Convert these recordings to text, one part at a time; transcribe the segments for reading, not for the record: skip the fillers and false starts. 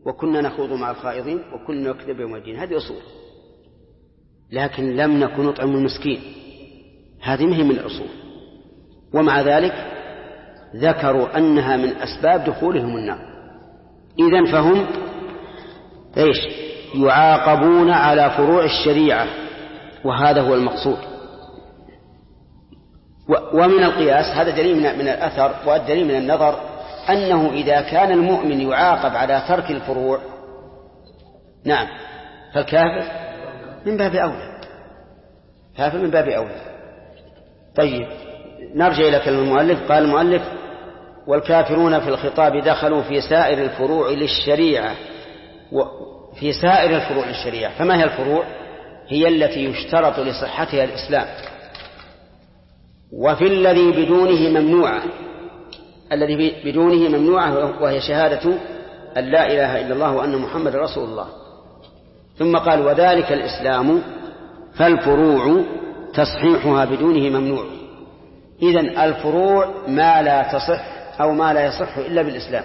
وكنا نخوض مع الخائضين وكنا نكذب يوم الدين، هذه أصول. لكن لم نكن نطعم المسكين، هذه مهمة من الأصول. ومع ذلك ذكروا أنها من أسباب دخولهم النار. إذن فهم يعاقبون على فروع الشريعة، وهذا هو المقصود. ومن القياس هذا دليل من الأثر، والدليل من النظر أنه إذا كان المؤمن يعاقب على ترك الفروع، نعم، فالكافر من باب أولى، كافر من باب أولى. طيب نرجع إلى كلمة المؤلف. قال المؤلف: والكافرون في الخطاب دخلوا في سائر الفروع للشريعة، في سائر الفروع للشريعة. فما هي الفروع؟ هي التي يشترط لصحتها الإسلام، وفي الذي بدونه ممنوعة، الذي بدونه ممنوعة، وهي شهادة أن لا إله إلا الله وأن محمد رسول الله. ثم قال: وذلك الإسلام، فالفروع تصحيحها بدونه ممنوع. إذن الفروع ما لا تصح أو ما لا يصح إلا بالإسلام،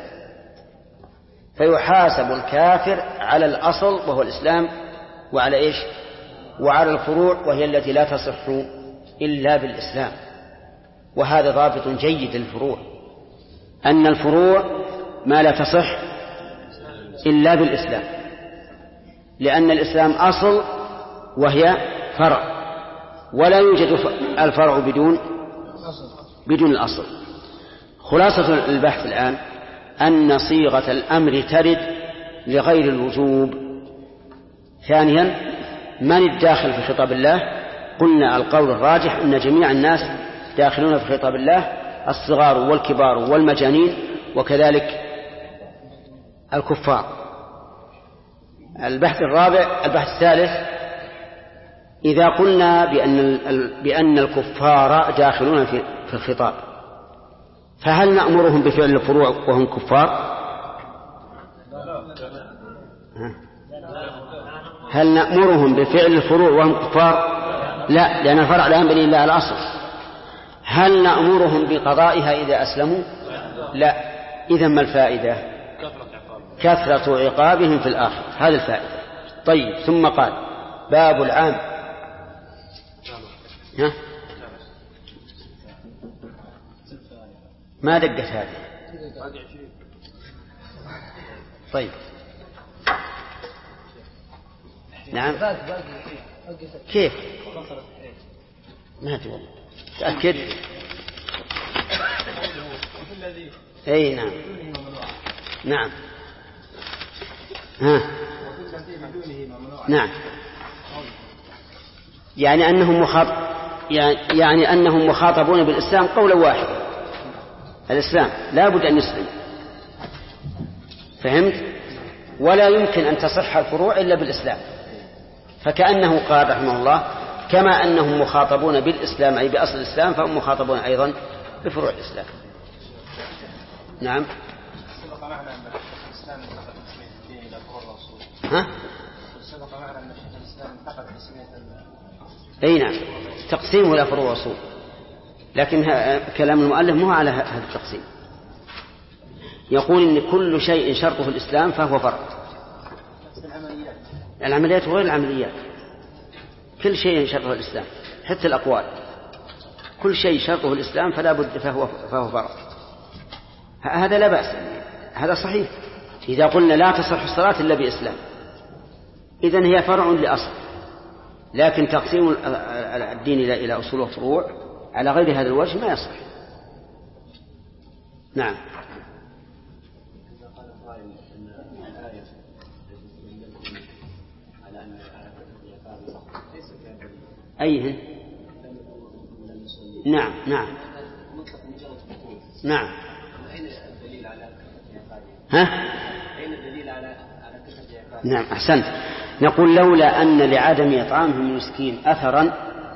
فيحاسب الكافر على الأصل وهو الإسلام، وعلى إيش؟ وعلى الفروع وهي التي لا تصح إلا بالإسلام. وهذا ضابط جيد للفروع، أن الفروع ما لا تصح إلا بالإسلام، لأن الإسلام أصل وهي فرع، ولا يوجد الفرع بدون الأصل. خلاصة البحث الآن أن صيغة الأمر ترد لغير الوجوب. ثانيا، من الداخل في خطاب الله؟ قلنا القول الراجح أن جميع الناس داخلون في خطاب الله، الصغار والكبار والمجانين، وكذلك الكفار. البحث الثالث: إذا قلنا بأن الكفار داخلون في الخطاب، فهل نأمرهم بفعل الفروع وهم كفار؟ هل نأمرهم بفعل الفروع وهم كفار؟ لا، لأن الفرع لا ينبني إلا على الأصل. هل نأمرهم بقضائها إذا أسلموا؟ لا. إذن ما الفائدة؟ كثرة عقابهم في الآخر، هذه الفائدة. طيب، ثم قال: باب العام. ما دقت هذه؟ طيب، نعم. كيف؟ ما أدري والله، تأكد. أي نعم، نعم، نعم. يعني أنهم مخاطبون بالإسلام قولا واحدا. الإسلام لا بد أن يسلم، فهمت؟ ولا يمكن أن تصح الفروع إلا بالإسلام. فكأنه قال رحمه الله: كما أنهم مخاطبون بالإسلام أي بأصل الإسلام، فهم مخاطبون أيضا بفروع الإسلام. نعم. سبق معنا أن الإسلام انتقل تسمية الدين إلى فروع الأصول. سبق معنا أن الإسلام انتقل تسمية. أي نعم، تقسيمه إلى فروع الأصول، لكن كلام المؤلف مو على هذا التقسيم. يقول إن كل شيء شرطه الإسلام فهو فرع. العمليات وغير العمليات، كل شيء شرطه الإسلام، حتى الأقوال، كل شيء شرطه الإسلام فلا بد فهو فرع. هذا لا بأس، هذا صحيح. إذا قلنا لا تصح الصلاة إلا بإسلام، إذن هي فرع لأصل. لكن تقسيم الدين إلى أصول وفروع على غير هذا الوجه ما يصح. نعم. أيه؟ نعم، نعم، نعم. أين الدليل على كثرة عقابه؟ نعم، أحسنت. نقول: لولا أن لعدم إطعامهم المسكين أثرا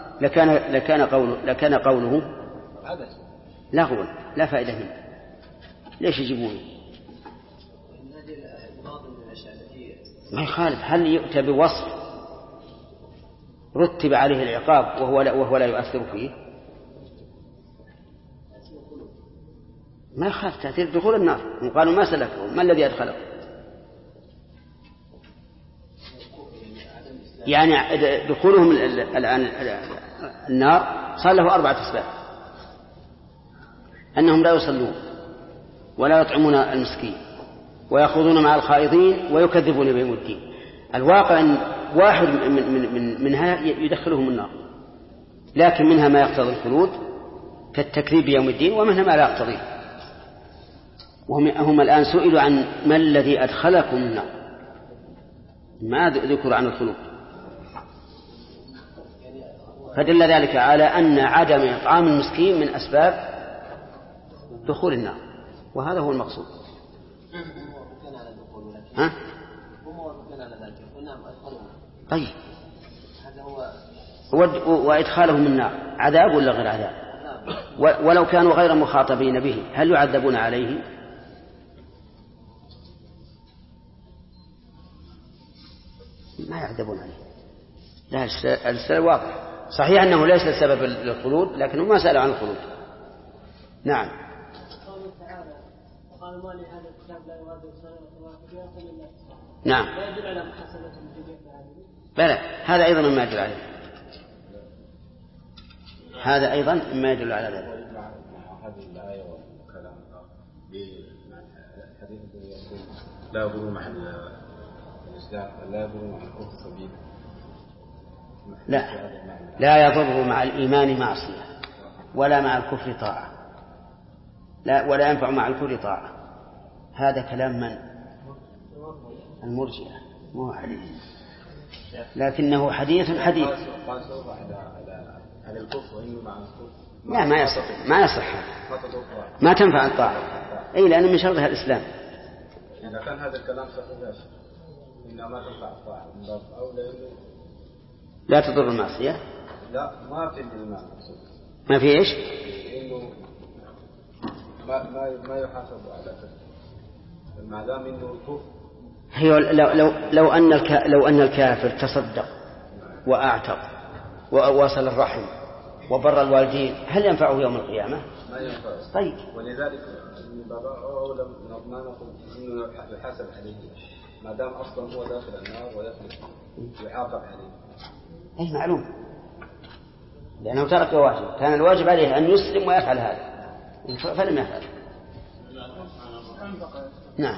لكان قوله لغوا، لا فائدة منه. ليش يجيبون؟ ما يخالف. هل يؤتى بوصف رتب عليه العقاب وهو لا يؤثر فيه؟ ما يخالف تأثير دخول النار. قالوا: ما سلكه؟ ما الذي أدخله؟ يعني دخولهم الآن النار صار له 4 أسباب: أنهم لا يصلون ولا يطعمون المسكين ويأخذون مع الخائضين ويكذبون بيوم الدين. الواقع أن واحد منها يدخلهم النار، لكن منها ما يقتضي الخلود كالتكذيب بيوم الدين، ومنها ما لا يقتضيه. وهم الآن سئلوا عن ما الذي أدخلكم النار، ما ذكر عن الخلود، فدل ذلك على أن عدم إطعام المسكين من أسباب دخول النار، وهذا هو المقصود. ها؟ طيب، وإدخالهم النار عذاب ولا غير عذاب؟ ولو كانوا غير مخاطبين به هل يعذبون عليه؟ ما يعذبون عليه. لا، السؤال واضح. صحيح أنه ليس سبب للخلود، لكنه ما سأل عن الخلود. نعم. نعم. بلى، هذا أيضا مما يدل عليه. هذا أيضا مما يدل على ذلك. هذه الآية والكلام الحديث يقول لا يضر مع الإسلام لا يضر مع الكفر سبيل. لا يضر مع الإيمان معصية ولا مع الكفر طاعة، لا ولا ينفع مع الكفر طاعة. هذا كلام من؟ المرجئة، مو حديث، لكنه حديث على الكفر وإنه مع الكفر. لا، ما يصح، ما تنفع الطاعة، أي لأن من شرطها الإسلام. إذا كان هذا الكلام صحيح إنه ما تنفع الطاعة أو لا تضر المعصية. لا، ما في الإيمان. ما في إيش؟ إنه ما يحاسب على كفر، ما دام إنه الكفر. هي لو أن الكافر تصدق وأعتق وواصل الرحم وبر الوالدين هل ينفعه يوم القيامة؟ ما ينفع. طيب، ولذلك ما نقول إنه يحاسب عليه ما دام أصلا هو داخل النار ويعاقب عليه. أي معلوم، لأنه ترك واجب، كان الواجب عليه أن يسلم ويفعل هذا فلم يفعل. نعم.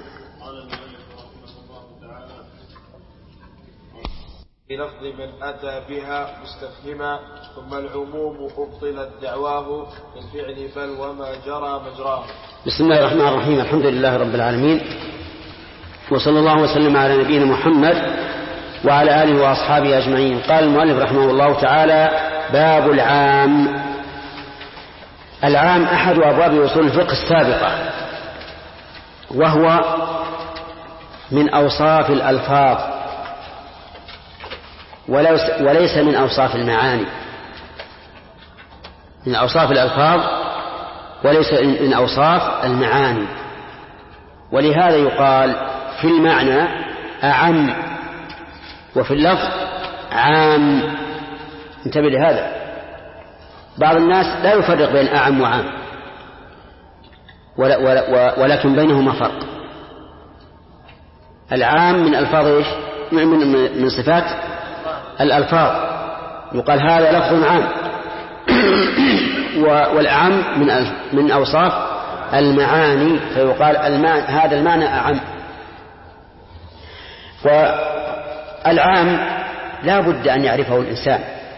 بلفظ من أتى بها مستفهما، ثم العموم أبطلت دعواه بالفعل بل وما جرى مجراه. بسم الله الرحمن الرحيم. الحمد لله رب العالمين، وصلى الله وسلم على نبينا محمد وعلى آله وأصحابه أجمعين. قال المؤلف رحمه الله تعالى: باب العام. العام أحد أبواب أصول الفقه السابقة، وهو من أوصاف الألفاظ وليس من أوصاف المعاني. من أوصاف الألفاظ وليس من أوصاف المعاني، ولهذا يقال في المعنى أعم وفي اللفظ عام. انتبه لهذا، بعض الناس لا يفرق بين أعم وعام، ولكن بينهما فرق. العام من ألفاظ إيش؟ من صفات الألفاظ، يقال هذا لفظ عام. والأعم من أوصاف المعاني، فيقال هذا المعنى أعم. والعام لا بد أن يعرفه الإنسان،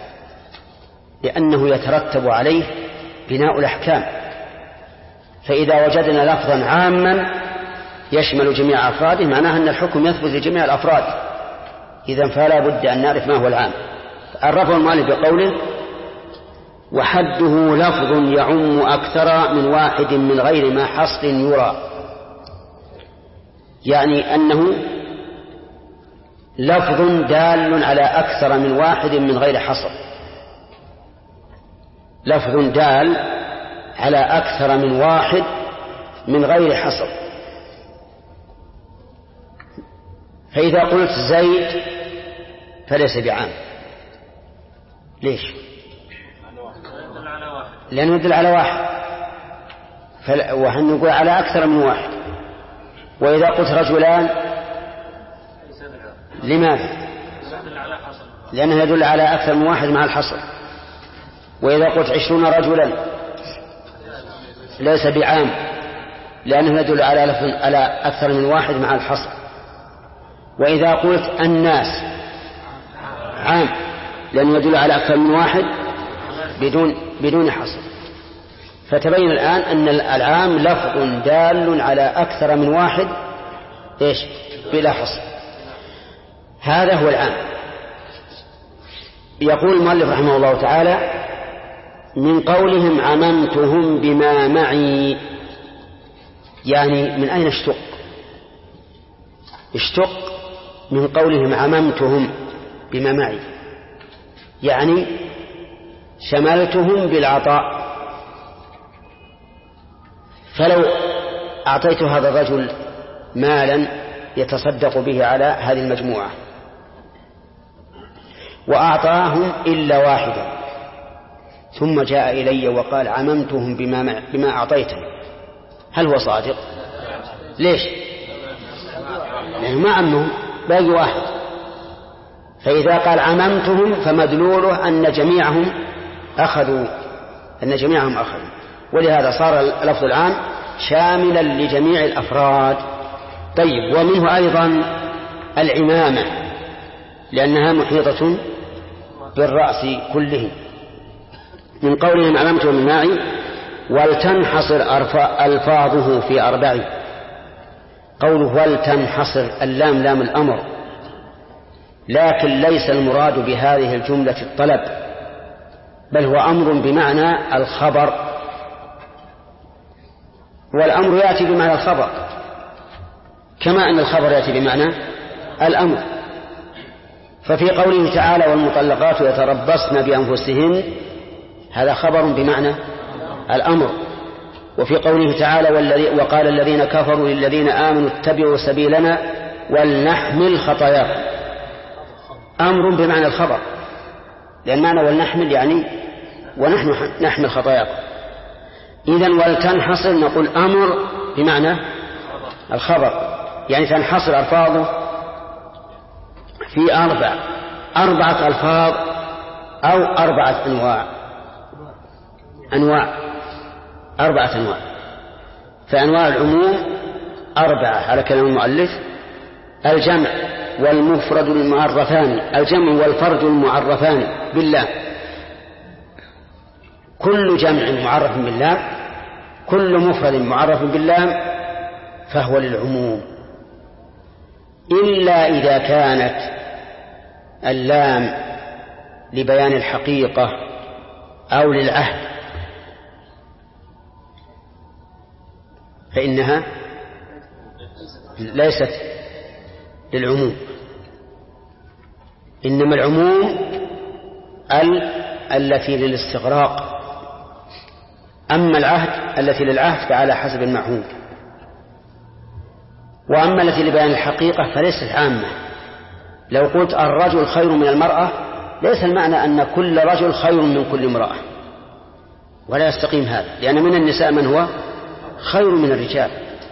لأنه يترتب عليه بناء الأحكام. فإذا وجدنا لفظا عاما يشمل جميع أفراده معناه أن الحكم يثبت لجميع الأفراد، إذن فلا بد أن نعرف ما هو العام. عرفه المؤلف بقوله: وحده لفظ يعم أكثر من واحد من غير ما حصر يرى، يعني أنه لفظ دال على أكثر من واحد من غير حصر، لفظ دال على أكثر من واحد من غير حصر. فإذا قلت زيد فليس بعام. ليش؟ لأنه يدل على واحد، ونقول على أكثر من واحد. وإذا قلت رجلان لماذا؟ لأنه يدل على أكثر من واحد مع الحصر. وإذا قلت 20 رجلا ليس بعام، لأنه يدل على أكثر من واحد مع الحصر. وإذا قلت الناس عام، لأنه يدل على أكثر من واحد بدون حصر. فتبين الآن أن العام لفظ دال على أكثر من واحد بلا حصر. هذا هو العام. يقول المؤلف رحمه الله تعالى: من قولهم عممتهم بما معي، يعني من أين اشتق من قولهم عممتهم بما معي، يعني شملتهم بالعطاء. فلو أعطيت هذا الرجل مالا يتصدق به على هذه المجموعة وأعطاهم إلا واحدا، ثم جاء إلي وقال عممتهم بما أعطيتني، هل هو صادق؟ ليش؟ لأنه ما عمهم، باقي واحد. فإذا قال عممتهم فمدلوله أن جميعهم أخذوا، ولهذا صار لفظ العام شاملا لجميع الأفراد. طيب، ومنه أيضا العمامة، لأنها محيطة بالرأس كله. من قولهم عممتهم من معي ولتنحصر ألفاظه في 4. قوله ولتنحصر، اللام لام الأمر، لكن ليس المراد بهذه الجملة الطلب، بل هو أمر بمعنى الخبر، والأمر يأتي بمعنى الخبر كما أن الخبر يأتي بمعنى الأمر. ففي قوله تعالى والمطلقات يتربصن بأنفسهن، هذا خبر بمعنى الأمر. وفي قوله تعالى وقال الذين كفروا للذين آمنوا اتبعوا سبيلنا ولنحمل خطاياكم، أمر بمعنى الخبر، لأن معنى ولنحمل يعني ونحن نحمل خطاياكم. إذن ولتنحصر نقول أمر بمعنى الخبر، يعني تنحصر ألفاظه في 4 ألفاظ أو 4 أنواع. فأنواع العموم 4 على كلام المؤلف: الجمع والمفرد المعرفان، الجمع والفرد المعرفان بالله، كل جمع معرف بالله، كل مفرد معرف بالله فهو للعموم، إلا إذا كانت اللام لبيان الحقيقة أو للعهد فإنها ليست للعموم، إنما العموم التي للاستغراق، أما العهد التي للعهد فعلى حسب المعهود، وأما التي لبيان الحقيقة فليست عامة. لو قلت الرجل خير من المرأة ليس المعنى أن كل رجل خير من كل امرأة، ولا يستقيم هذا، لأن من النساء من هو خير من الرجال،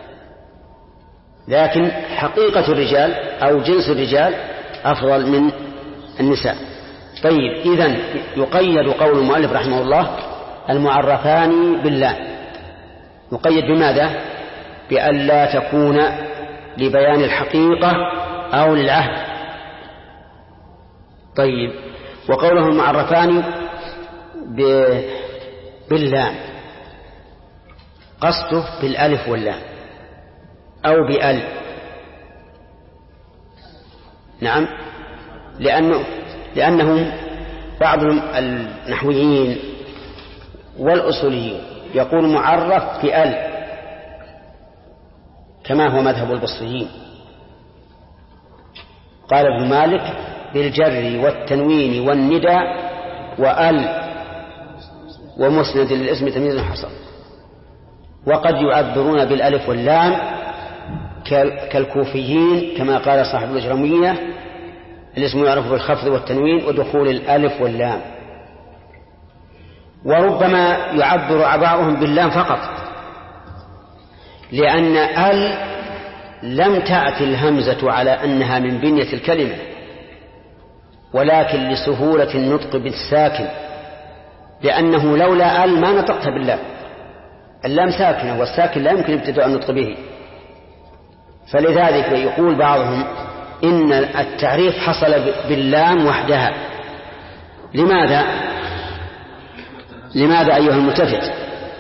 لكن حقيقة الرجال أو جنس الرجال أفضل من النساء. طيب، إذن يقيد قول المؤلف رحمه الله المعرفان بالله، يقيد بماذا؟ بأن لا تكون لبيان الحقيقة أو للعهد. طيب، وقوله المعرفان باللام قصده بالألف واللام أو بأل، نعم، لأنهم بعض النحويين والأصوليين يقول معرف بأل كما هو مذهب البصريين. قال ابن مالك بالجر والتنوين والندى وأل ومسند للاسم تمييز حصل. وقد يعبرون بالألف واللام كالكوفيين كما قال صاحب الأجرمية الاسم يعرف بالخفض والتنوين ودخول الألف واللام. وربما يعبر بعضهم باللام فقط، لأن أل لم تأتي الهمزة على أنها من بنية الكلمة، ولكن لسهولة النطق بالساكن، لأنه لولا ال ما نطقت بالله. اللام ساكنة والساكن لا يمكن ابتداء النطق به. فلذلك يقول بعضهم إن التعريف حصل باللام وحدها. لماذا أيها الملتفت؟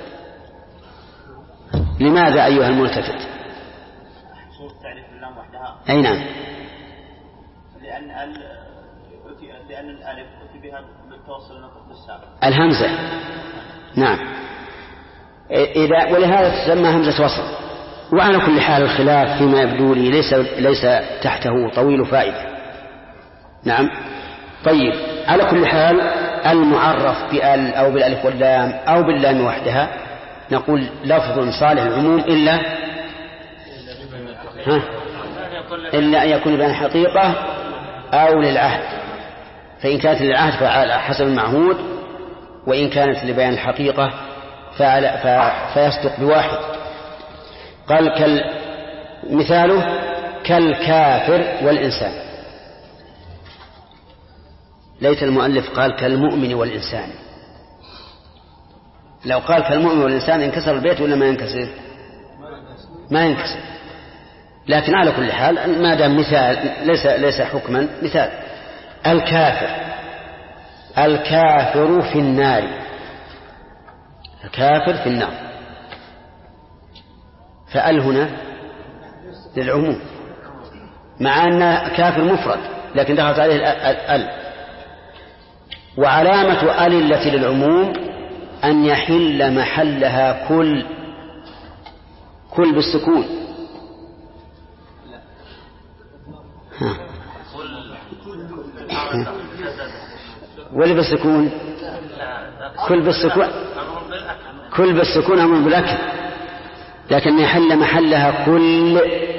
لماذا أيها الملتفت؟ تعريف اللام وحدها. أي نعم. لأن الألف أتي بها بالتوصل النطق بالساكن. الهمزة نعم. ولهذا تسمى همزة وصل. وعلى كل حال الخلاف فيما يبدو لي ليس تحته طويل فائدة. نعم. طيب على كل حال المعرف بال أو بالألف واللام أو باللام وحدها نقول لفظ صالح العموم إلا أن يكون بين الحقيقة أو للعهد. فإن كانت للعهد فعلى حسب المعهود، وإن كانت لبيان الحقيقة فيصدق بواحد. قال مثاله كالكافر والإنسان. ليت المؤلف قال كالمؤمن والإنسان. لو قال كالمؤمن والإنسان انكسر البيت ولا ما ينكسر؟ ما ينكسر. لكن على كل حال ما دام مثال ليس حكما، مثال الكافر في النار. الكافر في النار، فأل هنا للعموم، مع أن كافر مفرد لكن دخلت عليه ال. وعلامة ال التي للعموم أن يحل محلها كل بالسكون. ولا بالسكون؟ كل بالسكون أمر بالأكل، لكن يحل محلها كل،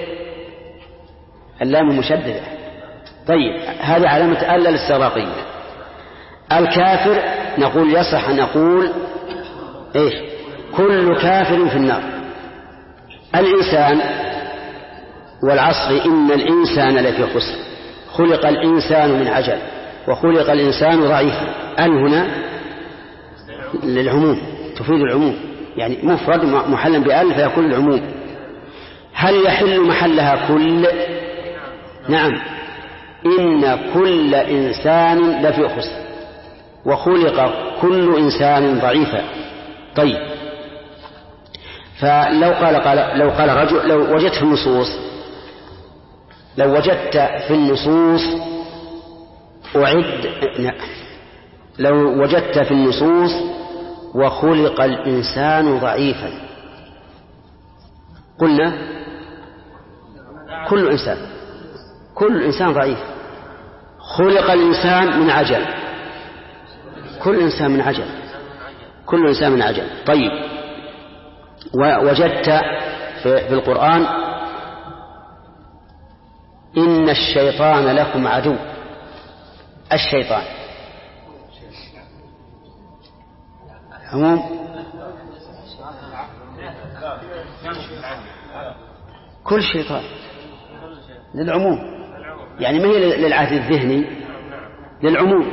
اللام مشددة. طيب هذه علامة ال الاستغراقية. الكافر نقول يصح أن نقول إيش؟ كل كافر في النار. الإنسان والعصر إن الإنسان لفي خسر، خلق الإنسان من عجل وخلق الإنسان ضعيفا. ال هنا للعموم، تفيد العموم، يعني مفرد محلا بأل فيكون العموم. هل يحل محلها كل؟ نعم. إن كل إنسان لفي خسر وخلق كل إنسان ضعيفا. طيب فلو قال رجل، لو وجدت في النصوص لو وجدت في النصوص وخلق الإنسان ضعيفا، قلنا كل إنسان ضعيف. خلق الإنسان من عجل، كل إنسان من عجل. طيب ووجدت في القرآن إن الشيطان لكم عدو. الشيطان عموم، كل شيطان للعموم، يعني ما هي للعهد الذهني، للعموم.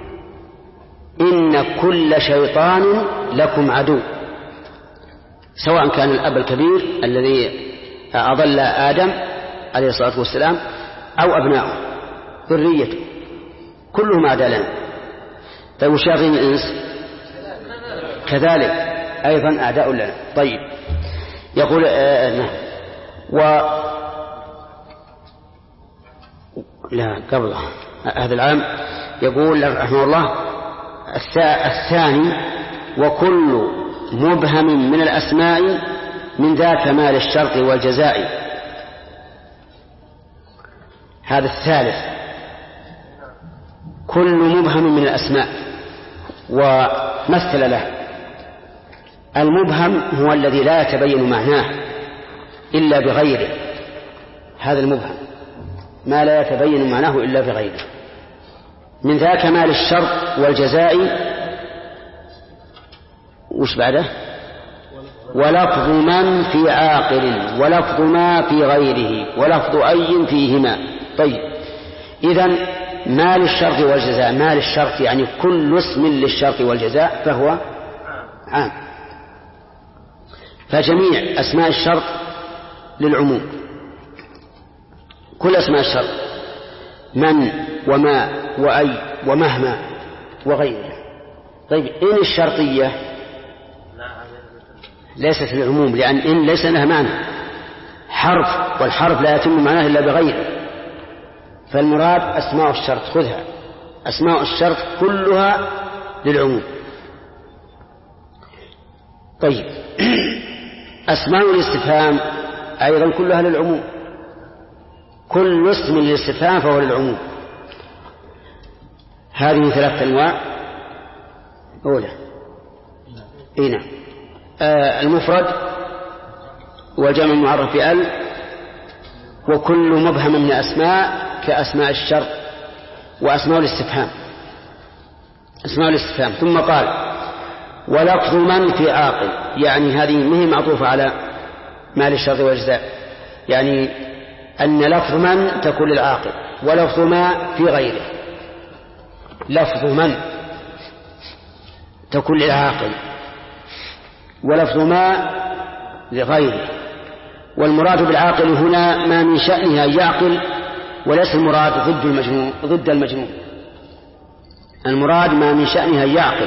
إن كل شيطان لكم عدو، سواء كان الأب الكبير الذي أضل آدم عليه الصلاة والسلام أو أبناؤه ذريته، كلهم أعداء لنا. طيب وشياطين الإنس كذلك أيضا أعداء لنا. طيب يقول لا قبل هذا العام يقول رحمه الله الثاني وكل مبهم من الأسماء من ذا كمال الشرط والجزاء. هذا الثالث كل مبهم من الأسماء، ومثل له. المبهم هو الذي لا يتبين معناه إلا بغيره، هذا المبهم ما لا يتبين معناه إلا بغيره. من ذا كمال الشرط والجزاء. وش بعده؟ ولفظ من في عاقل ولفظ ما في غيره ولفظ أي فيهما. طيب إذن ما للشرط والجزاء، ما للشرط يعني كل اسم للشرط والجزاء فهو عام، فجميع أسماء الشرط للعموم، كل أسماء الشرط، من وما وأي ومهما وغيره. طيب إن الشرطية ليست للعموم، لأن إن ليس لها معنى، حرف، والحرف لا يتم معناه إلا بغيره، فالمراد أسماء الشرط، خذها، أسماء الشرط كلها للعموم. طيب أسماء الاستفهام أيضا كلها للعموم، كل اسم للاستفهام فهو للعموم. هذه 3 أنواع. أولى نعم المفرد والجمع المعرف بأل، وكل مبهم من أسماء كأسماء الشرط وأسماء الاستفهام، أسماء الاستفهام. ثم قال ولفظ من في عاقل، يعني هذه مهم معطوفة على ما للشرط والجزاء، يعني أن لفظ من تكون للعاقل ولفظ ما في غيره. لفظ من تكون للعاقل ولفظ ما لغيره، والمراد بالعاقل هنا ما من شأنها يعقل، وليس المراد ضد المجنون، المراد ما من شأنها يعقل.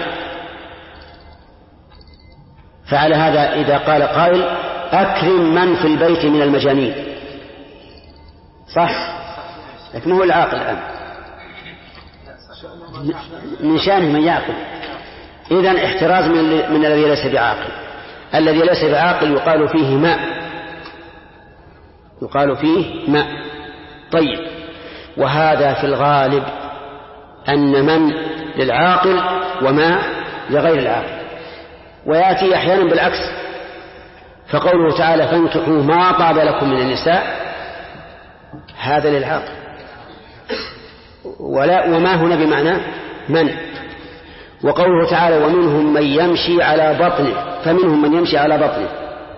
فعلى هذا إذا قال قائل أكرم من في البيت من المجانين، صح، لكن هو العاقل الآن، من شأنه من يعقل. إذن احتراز من الذي ليس بعاقل. الذي ليس بعاقل يقال فيه ماء، يقال فيه ماء. طيب وهذا في الغالب أن من للعاقل وما لغير العاقل، ويأتي أحيانا بالعكس، فقوله تعالى فانكحوا ما طاب لكم من النساء، هذا للعاقل، وما هنا بمعنى من. وقوله تعالى ومنهم من يمشي على بطنه، فمنهم من يمشي على بطنه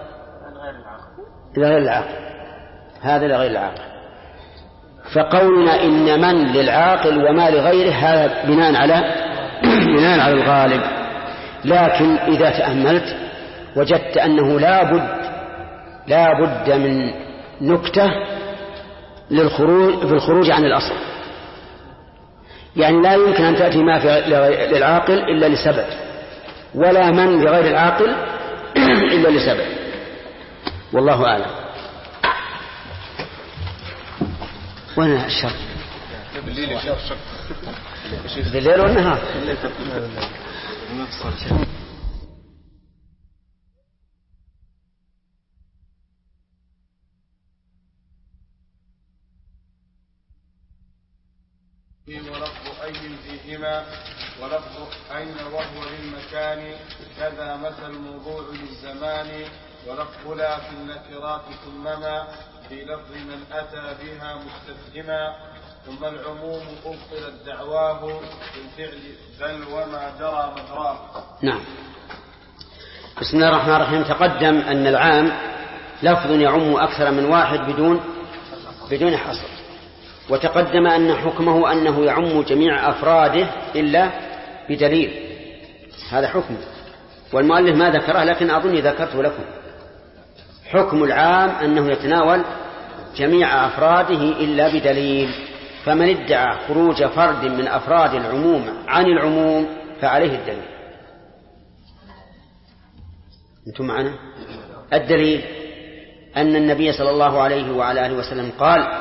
لغير العاقل، هذا لغير العاقل. فقولنا إن من للعاقل وما لغيره هذا بناء على الغالب. لكن إذا تأملت وجدت أنه لا بد من نكتة بالخروج عن الأصل، يعني لا يمكن أن تأتي ما للعاقل إلا لسبب، ولا من لغير العاقل إلا لسبب، والله أعلم. وين الشر؟ بالليل والنهار. ولفظ أي فيهما ولفظ أين وهو للمكان، كذا مثل الموضوع للزمان، ولفظ لا في النكرات ثمما، في لفظ من أتى بها مستفهما، ثم العموم أبطلت دعواه بالفعل بل وما جرى مجراه. نعم. بسم الله الرحمن الرحيم. تقدم أن العام لفظ يعم أكثر من واحد بدون حصر، وتقدم أن حكمه أنه يعم جميع أفراده إلا بدليل، هذا حكمه، والمؤلف ما ذكره لكن أظني ذكرته لكم. حكم العام أنه يتناول جميع أفراده إلا بدليل، فمن ادعى خروج فرد من أفراد العموم عن العموم فعليه الدليل. أنتم معنا؟ الدليل أن النبي صلى الله عليه وعلى آله وسلم قال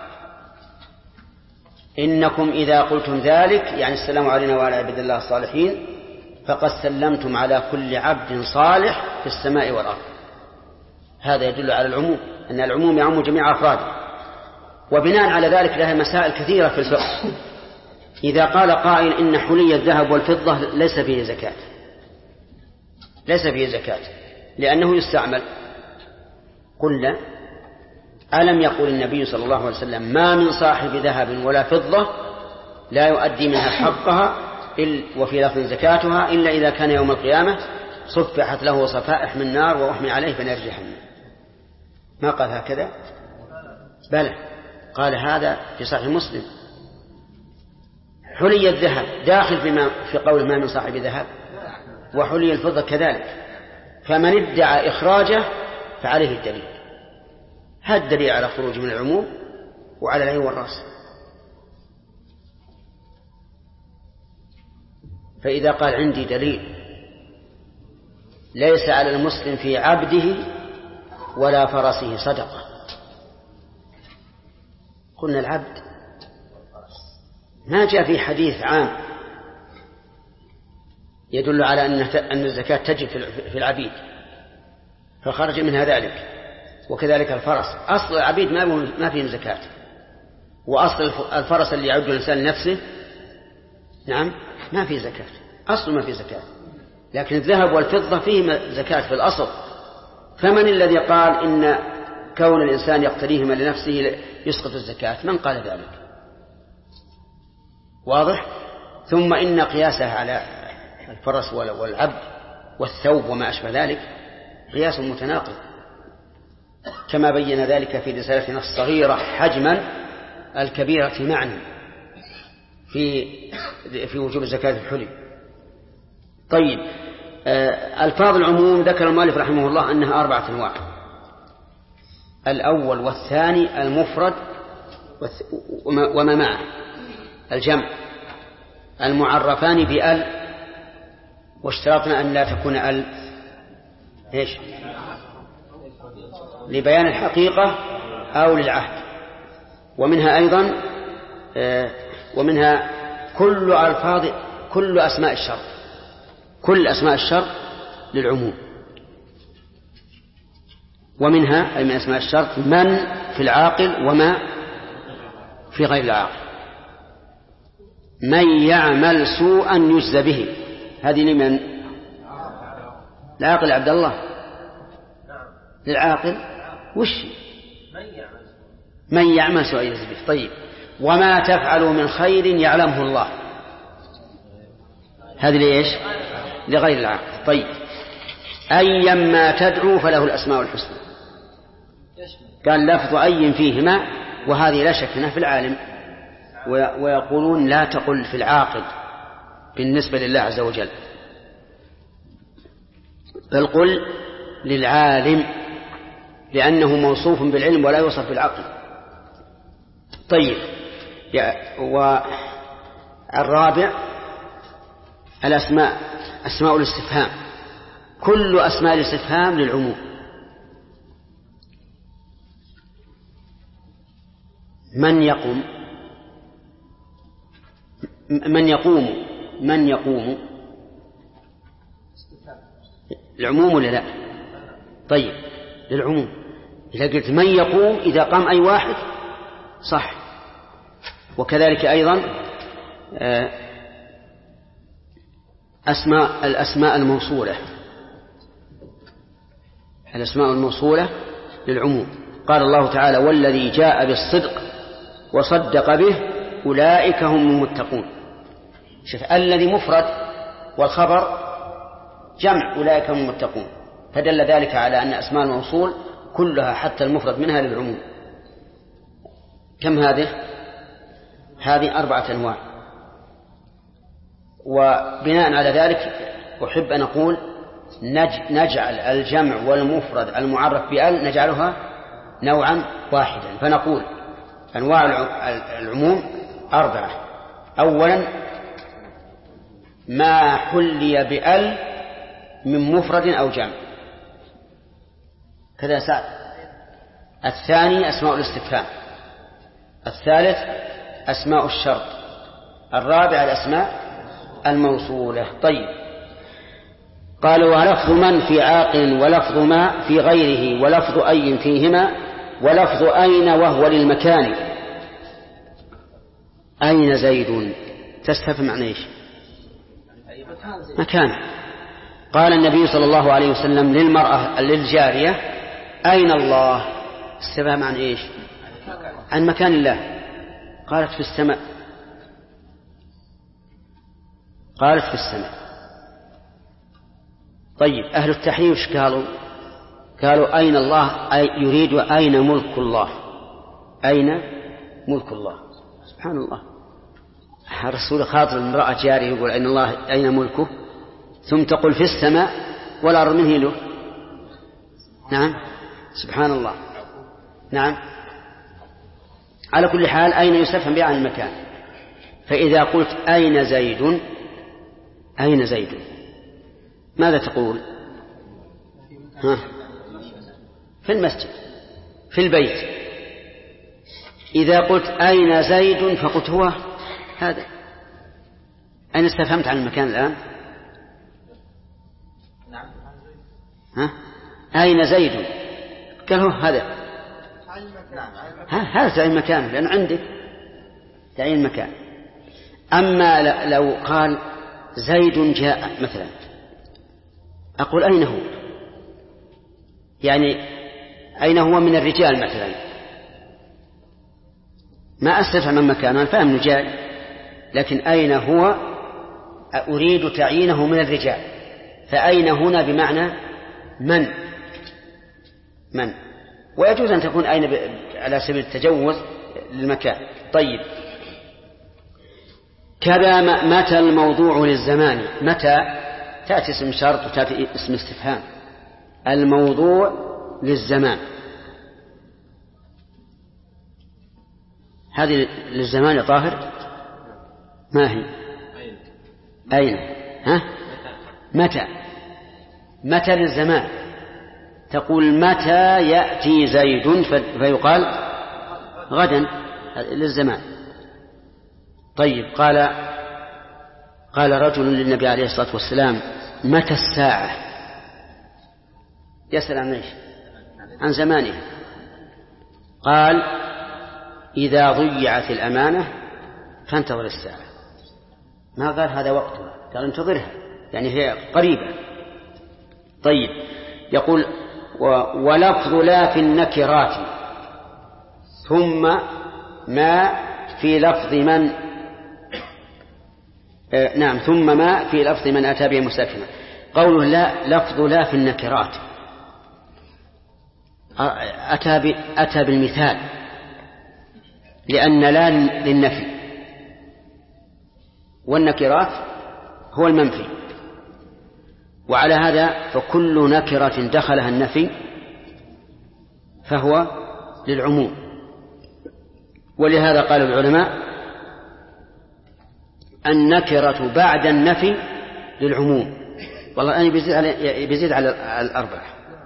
إنكم إذا قلتم ذلك، يعني السلام علينا وعلى عباد الله الصالحين، فقد سلمتم على كل عبد صالح في السماء والأرض. هذا يدل على العموم، أن العموم يعم جميع أفراده. وبناء على ذلك لها مسائل كثيرة في الفقه. إذا قال قائل إن حلي الذهب والفضة ليس فيه زكاة، ليس فيه زكاة لأنه يستعمل، قلنا ألم يقول النبي صلى الله عليه وسلم ما من صاحب ذهب ولا فضة لا يؤدي منها حقها وفي لفظ زكاتها إلا إذا كان يوم القيامة صفحت له صفائح من نار وأحمي عليه بنار جهنم. ما قال هكذا؟ بلى، قال هذا في صحيح مسلم حلي الذهب داخل في قول ما من صاحب ذهب، وحلي الفضة كذلك. فمن ادعى إخراجه فعليه الدليل. هذا الدليل على خروج من العموم وعلى العين والرأس. فإذا قال عندي دليل ليس على المسلم في عبده ولا فرسه صدقة، قلنا العبد ما جاء في حديث عام يدل على أن الزكاة تجب في العبيد فخرج منها ذلك. وكذلك الفرس، أصل العبيد ما فيهم زكاة، وأصل الفرس اللي يعد الإنسان لنفسه نعم ما فيه زكاة، أصل ما فيه زكاة. لكن الذهب والفضة فيه زكاة في الأصل. فمن الذي قال إن كون الإنسان يقتريهما لنفسه يسقط الزكاة؟ من قال ذلك؟ واضح. ثم إن قياسها على الفرس والعبد والثوب وما أشبه ذلك قياس متناقض، كما بين ذلك في رسالتنا الصغيرة حجما الكبيرة معنى في وجوب الزكاة الحلي. طيب، ألفاظ العموم ذكر المؤلف رحمه الله أنها 4 أنواع. الأول والثاني المفرد وما معه الجمع المعرفان بأل، واشترطنا أن لا تكون أل إيش؟ لبيان الحقيقة أو للعهد. ومنها أيضا ومنها كل أسماء الشرط، كل أسماء الشرط للعموم. ومنها أي من أسماء الشرط من في العاقل وما في غير العاقل. من يعمل سوءا يجزى به، هذه لمن؟ العاقل عبد الله للعاقل وش؟ من يعمل سوءا يجزى به. طيب، وما تفعلوا من خير يعلمه الله، هذه ليش؟ لغير العاقل. طيب، أيما تدعو فله الأسماء الحسنى، قال لفظ أي فيهما، وهذه لا شك أنها في العالم، ويقولون لا تقل في العاقل بالنسبة لله عز وجل، بل قل للعالم لأنه موصوف بالعلم ولا يوصف بالعقل. طيب، والرابع الأسماء، أسماء الاستفهام، كل أسماء الاستفهام للعموم. من يقوم، من يقوم، من يقوم العموم ولا لا؟ طيب، للعموم. إذا قلت من يقوم إذا قام أي واحد صح. وكذلك أيضا الأسماء الموصولة، الأسماء الموصولة للعموم. قال الله تعالى والذي جاء بالصدق وصدق به أولئك هم المتقون. شوف، الذي مفرد والخبر جمع أولئك هم المتقون، فدل ذلك على أن أسماء الموصول كلها حتى المفرد منها للعموم. كم هذه؟ هذه 4 أنواع. وبناء على ذلك أحب أن أقول نجعل الجمع والمفرد المعرف بأل نجعلها نوعا واحدا، فنقول أنواع العموم 4. أولا ما حلي بأل من مفرد أو جمع، كذا سعد. الثاني أسماء الاستفهام. الثالث أسماء الشرط. الرابع الأسماء الموصولة. طيب، قال ولفظ من في عاقل ولفظ ما في غيره ولفظ أي فيهما ولفظ أين وهو للمكان. أين زيد تستفهم عن إيش؟ مكان. قال النبي صلى الله عليه وسلم للمرأة للجارية أين الله؟ استفهم عن إيش؟ عن مكان الله. قالت في السماء. قالت في السماء. طيب، أهل التحرير وش قالوا؟ قالوا أين الله؟ يريد أين ملك الله؟ أين ملك الله؟ سبحان الله. الرسول خاطر امرأة جارية يقول أين الله أين ملكه، ثم تقول في السماء والأرض منه له. نعم سبحان الله. نعم على كل حال أين يستفهم بها عن المكان. فإذا قلت أين زيد، أين زيد ماذا تقول؟ في المسجد في البيت. إذا قلت أين زيد فقلت هو هذا. أين استفهمت عن المكان الآن؟ أين زيد؟ قال هو هذا. هذا تعين مكانه لأنه عندك تعين مكان. أما لو قال زيد جاء مثلا أقول أين هو، يعني أين هو من الرجال مثلا، ما أستفهم من مكانه الفهم أنه جاء، لكن أين هو أريد تعيينه من الرجال، فأين هنا بمعنى من ويجوز أن تكون أين على سبيل التجوز للمكان. طيب كذا متى الموضوع للزمان، متى تأتي اسم شرط وتأتي اسم استفهام. الموضوع للزمان هذه للزمان يا طاهر ما هي؟ أين؟ متى للزمان. تقول متى يأتي زيد فيقال غدا للزمان. طيب قال رجل للنبي عليه الصلاة والسلام متى الساعة؟ يسأل عن ايش؟ عن زمانها. قال إذا ضيعت الأمانة فانتظر الساعة. ما قال هذا وقتها، قال انتظرها يعني هي قريبة. طيب يقول ولفظ لا في النكرات ثم ما في لفظ من ثم ما في لفظ من أتى به مستفهما. قوله لا لفظ لا في النكرات أتى بالمثال لأن لا للنفي والنكرات هو المنفي، وعلى هذا فكل نكرة دخلها النفي فهو للعموم. ولهذا قال العلماء النكرة بعد النفي للعموم. والله أنا بيزيد على الأربعة.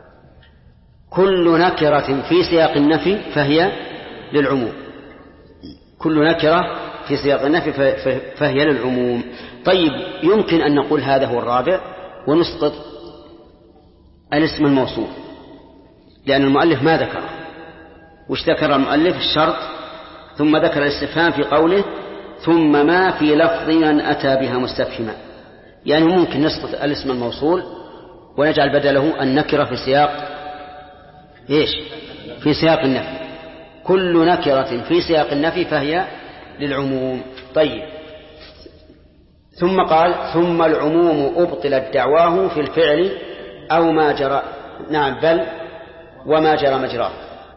كل نكرة في سياق النفي فهي للعموم، كل نكرة في سياق النفي فهي للعموم. طيب يمكن أن نقول هذا هو الرابع ونسقط الاسم الموصول لأن المؤلف ما ذكره. وش ذكر المؤلف؟ الشرط ثم ذكر الاستفهام في قوله ثم ما في لفظ من أتى بها مستفهما. يعني ممكن نسقط الاسم الموصول ونجعل بدله النكرة في سياق إيش؟ في سياق النفي. كل نكرة في سياق النفي فهي للعموم. طيب ثم قال ثم العموم أبطلت دعواه في الفعل أو ما جرى بل وما جرى مجراه.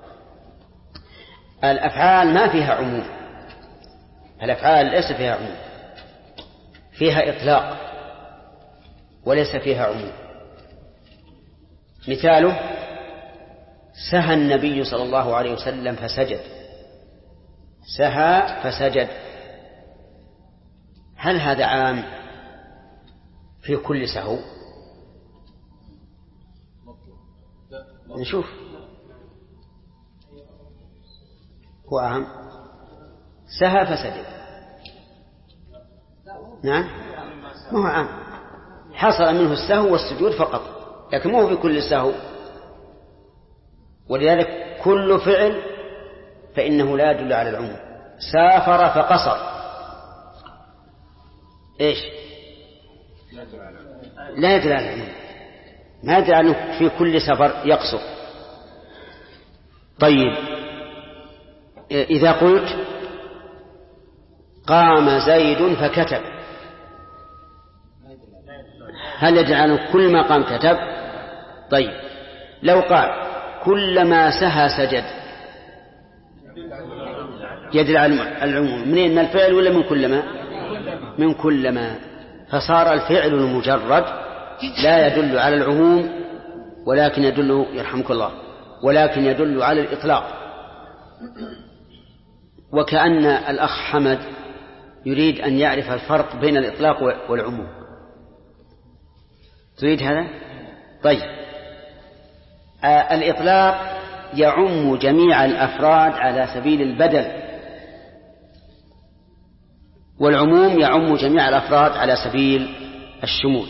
الأفعال ما فيها عموم، الأفعال ليس فيها عموم، فيها إطلاق وليس فيها عموم. مثاله سهى النبي صلى الله عليه وسلم فسجد، سهى فسجد، هل هذا عام في كل سهو؟ نشوف هو عام سهى فسجد. نعم ما هو عام، حصل منه السهو والسجود فقط، لكن ما هو في كل سهو. ولذلك كل فعل فإنه لا يدل على العموم. سافر فقصر إيش؟ لا يدل على العموم، ما يدل على في كل سفر يقصر. طيب إذا قلت قام زيد فكتب، هل يدل على كل ما قام كتب؟ طيب لو قال كلما سهى سجد يدل على العموم. منين؟ من الفعل ولا من كلما؟ من كلما، فصار الفعل المجرد لا يدل على العموم ولكن يدل، يرحمك الله، ولكن يدل على الإطلاق. وكأن الأخ حمد يريد أن يعرف الفرق بين الإطلاق والعموم. تريد هذا؟ طيب، الإطلاق يعم جميع الأفراد على سبيل البدل، والعموم يعم جميع الأفراد على سبيل الشمول.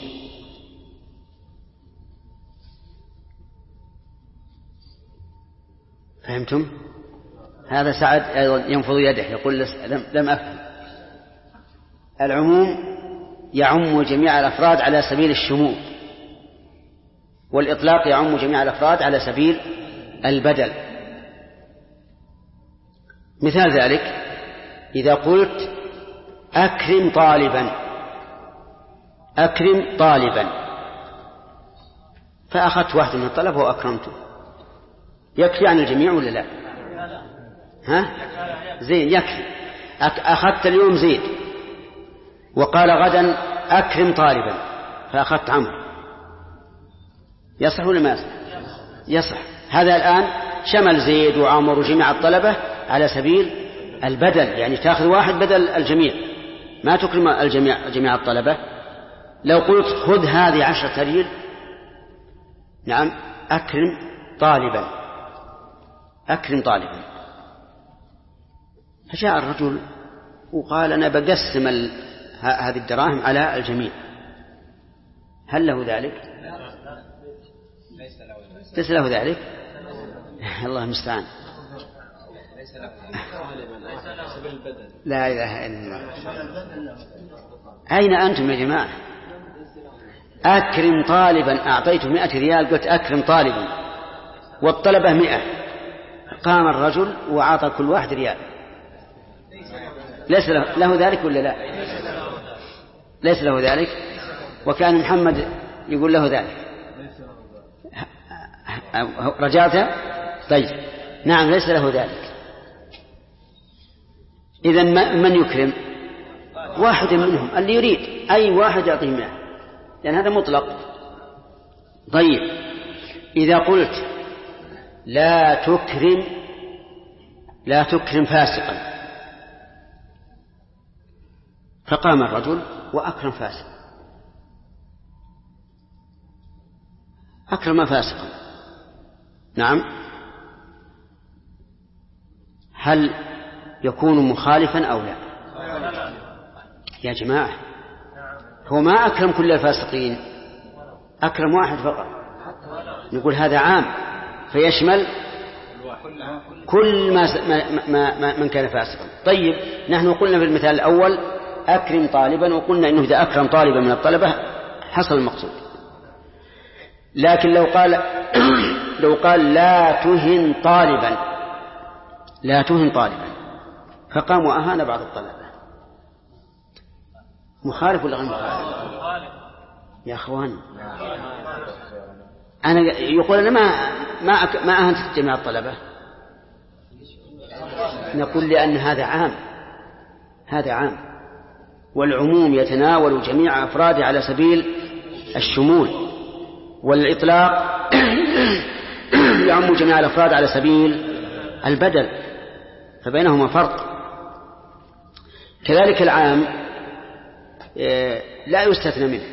فهمتم؟ هذا سعد ينفض يده يقول لم أفهم. العموم يعم جميع الأفراد على سبيل الشمول، والإطلاق يعم جميع الأفراد على سبيل البدل. مثال ذلك إذا قلت أكرم طالبا، أكرم طالبا، فأخذت واحد من الطلبة وأكرمته، يكفي عن الجميع ولا لا؟ ها؟ زين، يكفي. أخذت اليوم زيد وقال غدا أكرم طالبا، فأخذت عمرو، يصح ولا ما يصح؟ يصح. هذا الآن شمل زيد وعمر وجميع الطلبة على سبيل البدل، يعني تأخذ واحد بدل الجميع، ما تكرم جميع الطلبة. لو قلت خذ هذه 10 ريال، نعم، أكرم طالبا، أكرم طالبا. فجاء الرجل وقال أنا بقسم هذه الدراهم على الجميع، هل له ذلك؟ ليس له ذلك. الله المستعان. لا إله إلا الله. أين أنتم يا جماعة؟ أكرم طالبا، أعطيته 100 ريال، قلت أكرم طالبا، والطلبة 100. قام الرجل وأعطى كل واحد ريال. ليس له ذلك ولا لا؟ ليس له ذلك. وكان محمد يقول له ذلك. رجعت؟ طيب، نعم، ليس له ذلك. إذن من يكرم؟ واحد منهم اللي يريد، أي واحد يعطيه 100، لأن هذا مطلق. طيب، إذا قلت لا تكرم فاسقا، فقام الرجل وأكرم فاسقا، أكرم فاسقا، نعم، هل يكون مخالفا أو لا؟ يا جماعة، هو ما أكرم كل الفاسقين، أكرم واحد فقط. نقول هذا عام فيشمل كل من كان فاسقا. طيب، نحن قلنا في المثال الأول أكرم طالبا، وقلنا إنه إذا أكرم طالبا من الطلبة حصل المقصود. لكن لو قال لا تهن طالبا، فقام وأهان بعض الطلبة، مخالف ولا غير مخالف؟ يا أخوان، أنا يقول أنا ما أهنت جميع الطلبة. نقول لأن هذا عام، والعموم يتناول جميع أفراده على سبيل الشمول، والإطلاق يعم جميع الأفراد على سبيل البدل، فبينهما فرق. كذلك العام لا يستثنى منه.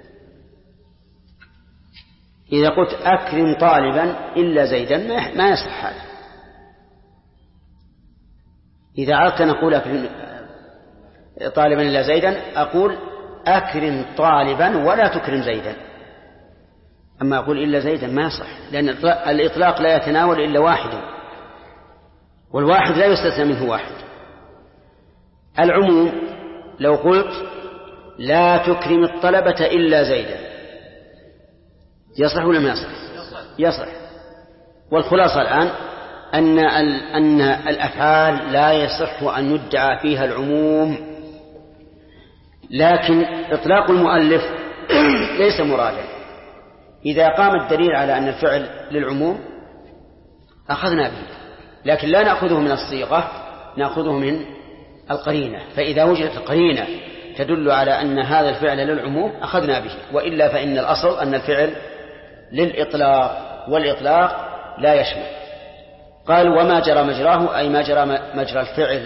إذا قلت أكرم طالبا إلا زيدا ما يصح هذا. إذا عرفت أن أقول أكرم طالبا إلا زيدا، أقول أكرم طالبا ولا تكرم زيدا. أما أقول إلا زيدا ما يصح، لأن الإطلاق لا يتناول إلا واحدا، والواحد لا يستثنى منه واحد. العموم لو قلت لا تكرم الطلبة إلا زيدا، يصح ولا ما يصح؟ يصح. والخلاصة الآن أن الأفعال لا يصح أن ندعى فيها العموم، لكن إطلاق المؤلف ليس مرادا. إذا قام الدليل على أن الفعل للعموم أخذنا به، لكن لا نأخذه من الصيغة، نأخذه من القرينة. فإذا وجدت القرينة تدل على أن هذا الفعل للعموم أخذنا به، وإلا فإن الأصل أن الفعل للإطلاق، والإطلاق لا يشمل. قال وما جرى مجراه أي ما جرى مجرى الفعل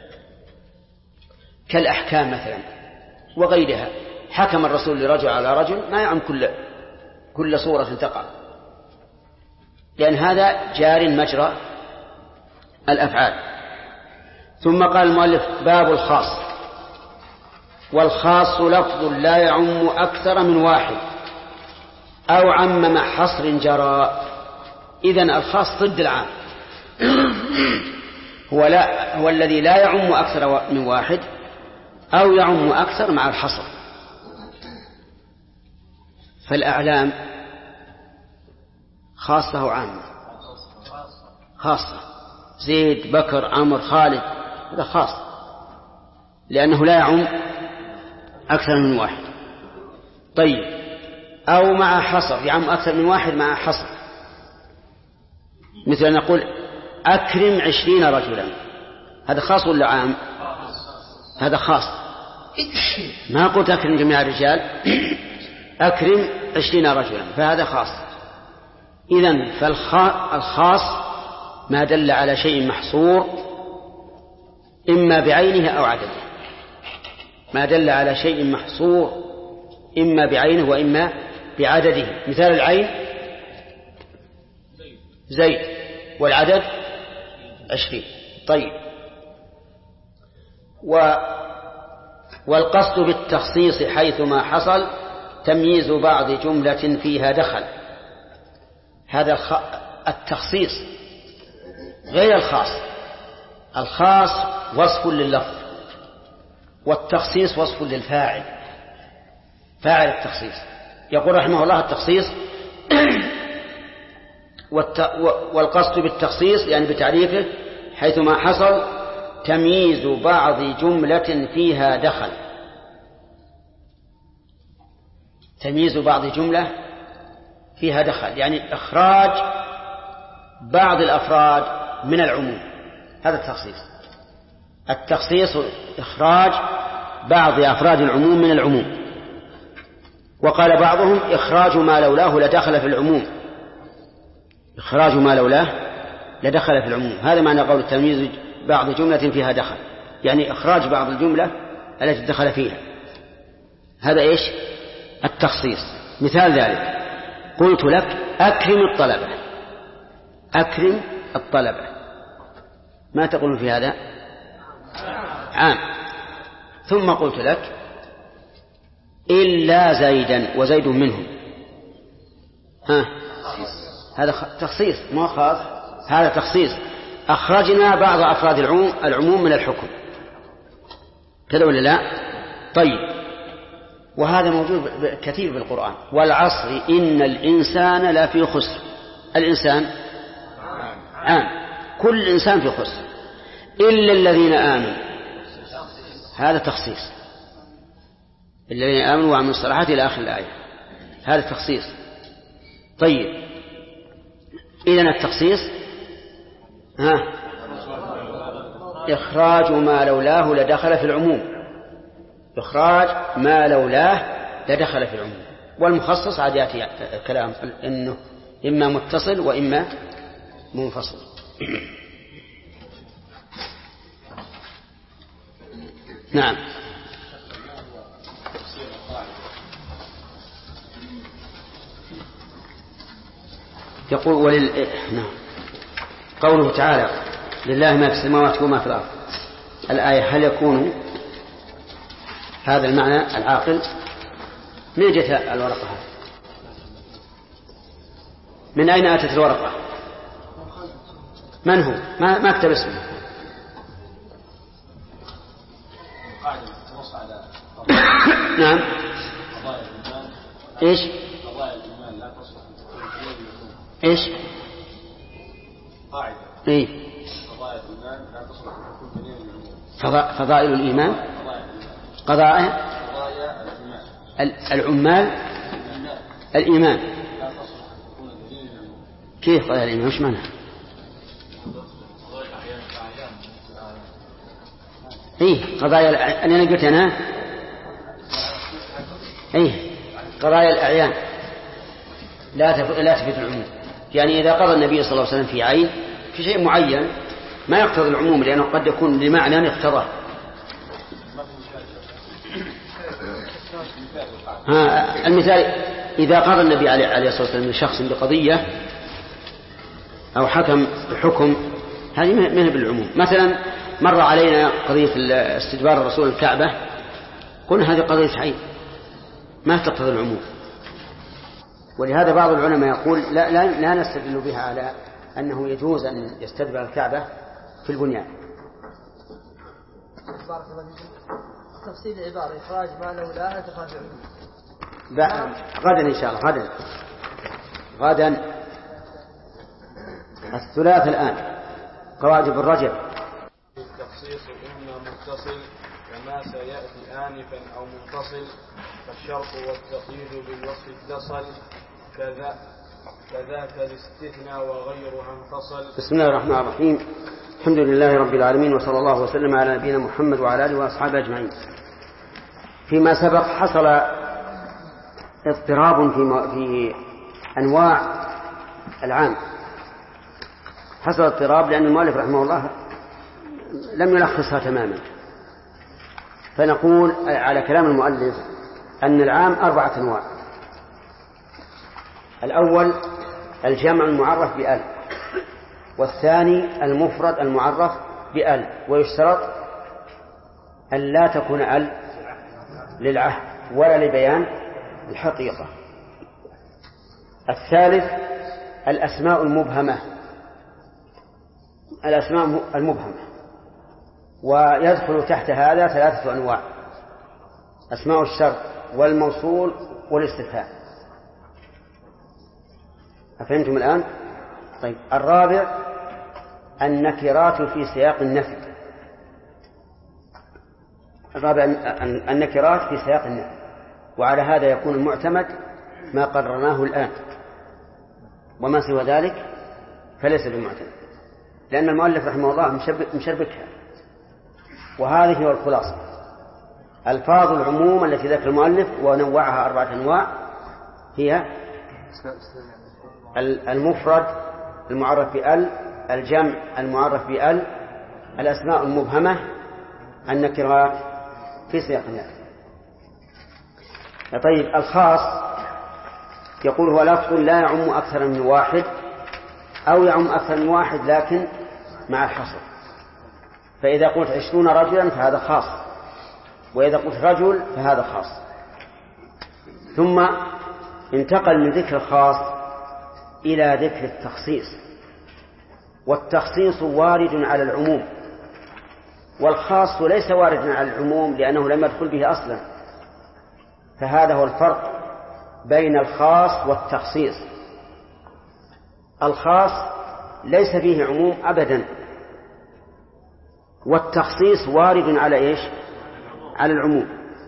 كالأحكام مثلا وغيرها. حكم الرسول لرجل على رجل ما يعم كل صورة تقع، لأن هذا جار مجرى الأفعال. ثم قال المؤلف باب الخاص. والخاص لفظ لا يعم أكثر من واحد أو عمم حصر جرى. إذن الخاص ضد العام، هو الذي لا يعم أكثر من واحد أو يعم أكثر مع الحصر. فالأعلام خاصة وعامة. خاصة زيد بكر عمر خالد هذا خاص لأنه لا يعم أكثر من واحد. طيب أو مع حصر، يعم أكثر من واحد مع حصر، مثل أن نقول أكرم 20 رجلا، هذا خاص ولا عام؟ هذا خاص. ما قلت أكرم جميع الرجال، أكرم 20 رجلا، فهذا خاص. إذن فالخاص ما دل على شيء محصور إما بعينه أو عدده، ما دل على شيء محصور إما بعينه وإما بعدده. مثال العين زيد والعدد 20. طيب والقصد بالتخصيص حيثما حصل تمييز بعض جملة فيها دخل. هذا التخصيص غير الخاص. الخاص وصف لللفظ، والتخصيص وصف للفاعل، فاعل التخصيص. يقول رحمه الله التخصيص والقصد بالتخصيص يعني بتعريفه حيثما حصل تمييز بعض جملة فيها دخل. تمييز بعض جملة فيها دخل يعني إخراج بعض الأفراد من العموم، هذا التخصيص. التخصيص إخراج بعض أفراد العموم من العموم. وقال بعضهم إخراج ما لولاه لدخل في العموم، إخراج ما لولاه لدخل في العموم. هذا معنى قول التمييز بعض جملة فيها دخل، يعني إخراج بعض الجملة التي دخل فيها. هذا إيش؟ التخصيص. مثال ذلك قلت لك أكرم الطلبة، أكرم الطلبة، ما تقول في هذا؟ عام. ثم قلت لك إلا زيدا وزيد منهم، هذا تخصيص ما خاص، هذا تخصيص. أخرجنا بعض أفراد العموم من الحكم، كذا ولا لا؟ طيب وهذا موجود كثير في القرآن. والعصر إن الإنسان لفي خسر. الإنسان عام، كل إنسان في خسر إلا الذين آمنوا، هذا تخصيص. الذين آمنوا وعملوا الصالحات إلى آخر الآية، هذا تخصيص. طيب إذن التخصيص إخراج ما لولاه لدخل في العموم، إخراج ما لولاه لدخل في العموم. والمخصص عاد يأتي الكلام إنه إما متصل وإما منفصل. نعم. يقول نعم. قوله تعالى لله ما في السماوات وما في الأرض، الآية هل يكون هذا المعنى العاقل؟ من جت الورقة هذه؟ من أين أتت الورقة؟ من هو؟ ما اكتب اسمه. نعم. ايش؟ ايش؟ قاعدة. ايه؟ قضايا الإيمان لا تصلح لكل دليل من العموم. فضائل الإيمان، قضايا العمال الإيمان. لا تصلح لكل دليل من العموم. كيف قضايا الإيمان؟ وش معنى؟ إيه قضايا أنا قلت أنا قضايا الأعيان لا تفيد العموم. يعني إذا قضى النبي صلى الله عليه وسلم في عين في شيء معين ما يقتضي العموم، لأنه قد يكون لمعنى اقتضاه. المثال إذا قضى النبي عليه الصلاة والسلام لشخص بقضية أو حكم بحكم، هذه منها بالعموم. مثلا مر علينا قضية استدبار الرسول الكعبة، قلنا هذه قضية عين ما تقتضي العموم. ولهذا بعض العلماء يقول لا نستدل بها على أنه يجوز أن يستدبر الكعبة في البنيان. بارك الله فيكم. تفصيل العبارة إخراج ما لولا تخاف العموم غدا إن شاء الله. غدا الثلاث الآن قواعد بالرجل. التخصيص إما متصل كما سيأتي آنفا أو منفصل، فالشرط والتقييد بالوصف اتصل، كذاك الاستثناء وغيرها انفصل. بسم الله الرحمن الرحيم. الحمد لله رب العالمين، وصلى الله وسلم على نبينا محمد وعلى آله وأصحابه أجمعين. فيما سبق حصل اضطراب في أنواع العام. حصل اضطراب لأن المؤلف رحمه الله لم يلخصها تماما، فنقول على كلام المؤلف أن العام 4 أنواع. الأول الجمع المعرف بأل، والثاني المفرد المعرف بأل، ويشترط أن لا تكون أل للعهد ولا لبيان الحقيقة. الثالث الأسماء المبهمة، ويدخل تحت هذا 3 أنواع: أسماء الشرط والموصول والاستفهام. أفهمتم الآن؟ طيب. الرابع النكرات في سياق النفي. وعلى هذا يكون المعتمد ما قررناه الآن، وما سوى ذلك فليس بالمعتمد، لأن المؤلف رحمه الله مشربكها. وهذه هي الخلاصة. ألفاظ العموم التي ذكر المؤلف ونوعها 4 أنواع هي المفرد المعرف بأل، الجمع المعرف بأل، الأسماء المبهمة، النكرات في سياق النفي. طيب. الخاص يقول هو لفظ لا يعم أكثر من واحد، أو يعم أكثر من واحد لكن مع الحصر. فإذا قلت 20 رجلا فهذا خاص، وإذا قلت رجل فهذا خاص. ثم انتقل من ذكر الخاص إلى ذكر التخصيص. والتخصيص وارد على العموم، والخاص ليس واردا على العموم لأنه لم يدخل به أصلا. فهذا هو الفرق بين الخاص والتخصيص. الخاص ليس فيه عموم أبدا، والتخصيص وارد على إيش؟ على العموم.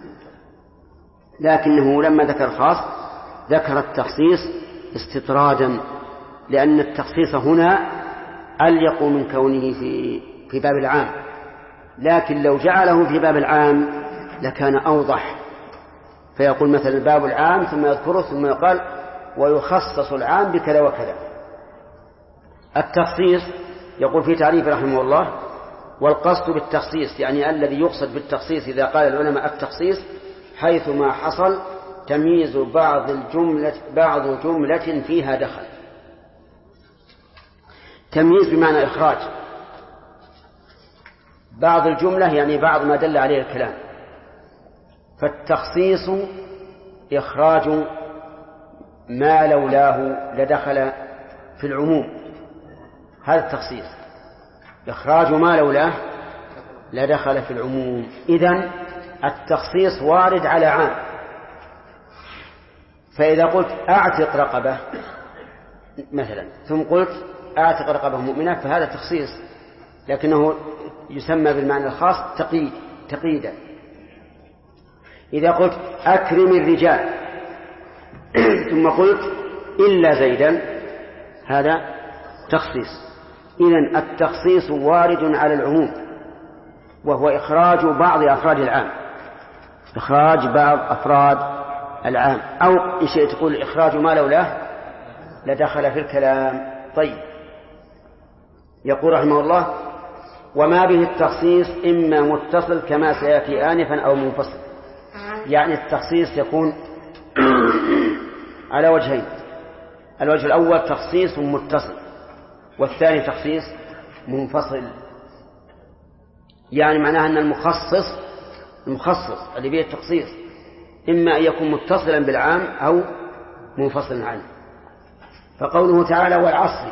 لكنه لما ذكر الخاص ذكر التخصيص استطرادا، لأن التخصيص هنا أليق من كونه في باب العام، لكن لو جعله في باب العام لكان أوضح. فيقول مثلا الباب العام ثم يذكره ثم يقال ويخصص العام بكذا وكذا. التخصيص يقول في تعريف رحمه الله: والقصد بالتخصيص، يعني الذي يقصد بالتخصيص إذا قال العلماء التخصيص حيث ما حصل تمييز بعض جملة فيها دخل. تمييز بمعنى إخراج بعض الجملة، يعني بعض ما دل عليه الكلام. فالتخصيص إخراج ما لولاه لدخل في العموم، هذا التخصيص. إخراج ما لولاه لدخل في العموم. إذن التخصيص وارد على عام. فإذا قلت أعتق رقبة مثلا ثم قلت أعتق رقبة مؤمنة فهذا تخصيص، لكنه يسمى بالمعنى الخاص تقييدا. إذا قلت أكرم الرجال ثم قلت إلا زيدا هذا تخصيص. إذن التخصيص وارد على العموم، وهو إخراج بعض أفراد العام، إخراج بعض أفراد العام، أو إن شئت تقول إخراج ما لولاه لدخل في الكلام. طيب، يقول رحمه الله: وما به التخصيص إما متصل كما سيأتي آنفا أو منفصل. يعني التخصيص يكون على وجهين: الوجه الأول تخصيص متصل، والثاني تخصيص منفصل. يعني معناها أن المخصص اللي به التخصيص إما أن يكون متصلا بالعام أو منفصلا عنه. فقوله تعالى: والعصر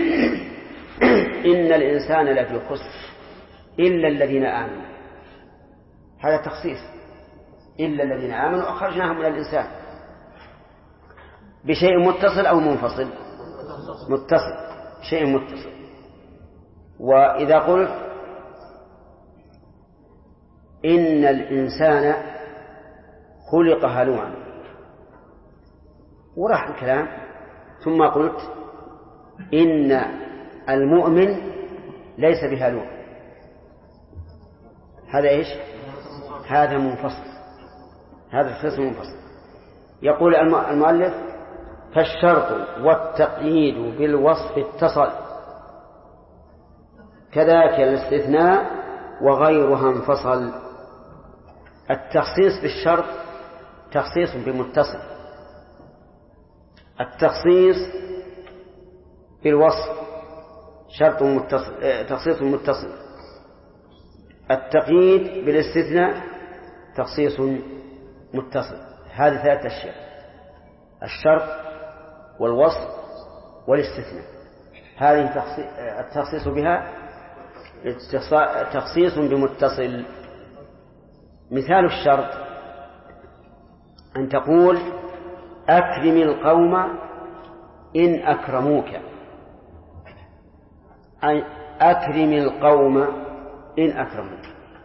إن الإنسان لفي خسر إلا الذين آمنوا، هذا تخصيص، إلا الذين آمنوا أخرجناهم من الإنسان، بشيء متصل أو منفصل؟ متصل، شيء متصل. وإذا قلت إن الإنسان خلق هلوعا وراح الكلام، ثم قلت إن المؤمن ليس بهلوع، هذا إيش؟ هذا منفصل، هذا الخصم منفصل. يقول المؤلف: فالشرط والتقييد بالوصف اتصل، كذاك الاستثناء وغيرها انفصل. التخصيص بالشرط تخصيص بمتصل، التخصيص بالوصف شرط متصل، تخصيص متصل، التقييد بالاستثناء تخصيص متصل. هذه ثلاثة أشياء: الشرط والوصف والاستثناء. هذه التخصيص بها تخصيص بمتصل. مثال الشرط أن تقول: أكرم القوم إن أكرموك، أي أكرم القوم إن أكرموك.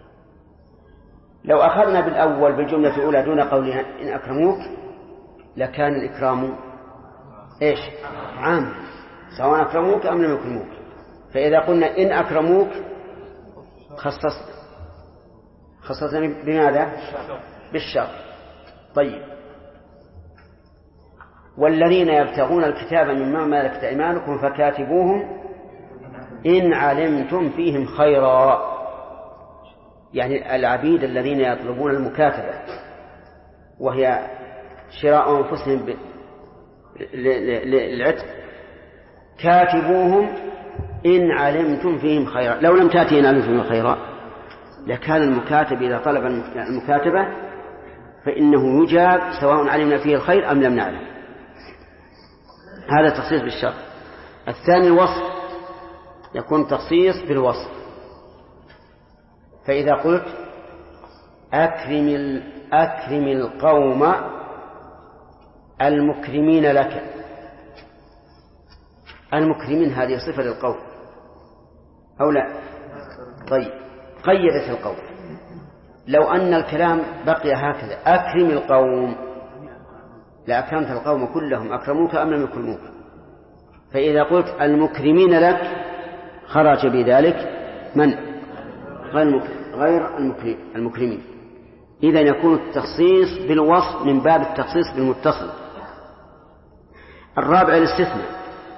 لو أخذنا بالأول بالجملة الأولى دون قولها إن أكرموك لكان الإكرام إيش؟ عام، سواء أكرموك أم لم يكرموك. فإذا قلنا إن أكرموك خصصنا بماذا؟ بالشرط. طيب، والذين يبتغون الكتاب مما ملكت أيمانكم فكاتبوهم إن علمتم فيهم خيرا، يعني العبيد الذين يطلبون المكاتبة وهي شراء أنفسهم للعتق، كاتبوهم إن علمتم فيهم خيرا. لو لم تأتي إن علمتم فيهم خيرا لكان المكاتب إذا طلب المكاتبة فإنه يجاب سواء علمنا فيه الخير أم لم نعلم. هذا تخصيص بالشرط. الثاني الوصف، يكون تخصيص بالوصف. فإذا قلت أكرم القوم المكرمين لك، المكرمين هذه صفة للقوم أو لا؟ طيب، قيدت القوم. لو أن الكلام بقي هكذا: أكرم القوم، لأكرمت القوم كلهم، أكرموك أم لم يكرموك. فإذا قلت المكرمين لك خرج بذلك من؟ غير المكرمين. إذن يكون التخصيص بالوصف من باب التخصيص بالمتصل. الرابع الاستثناء.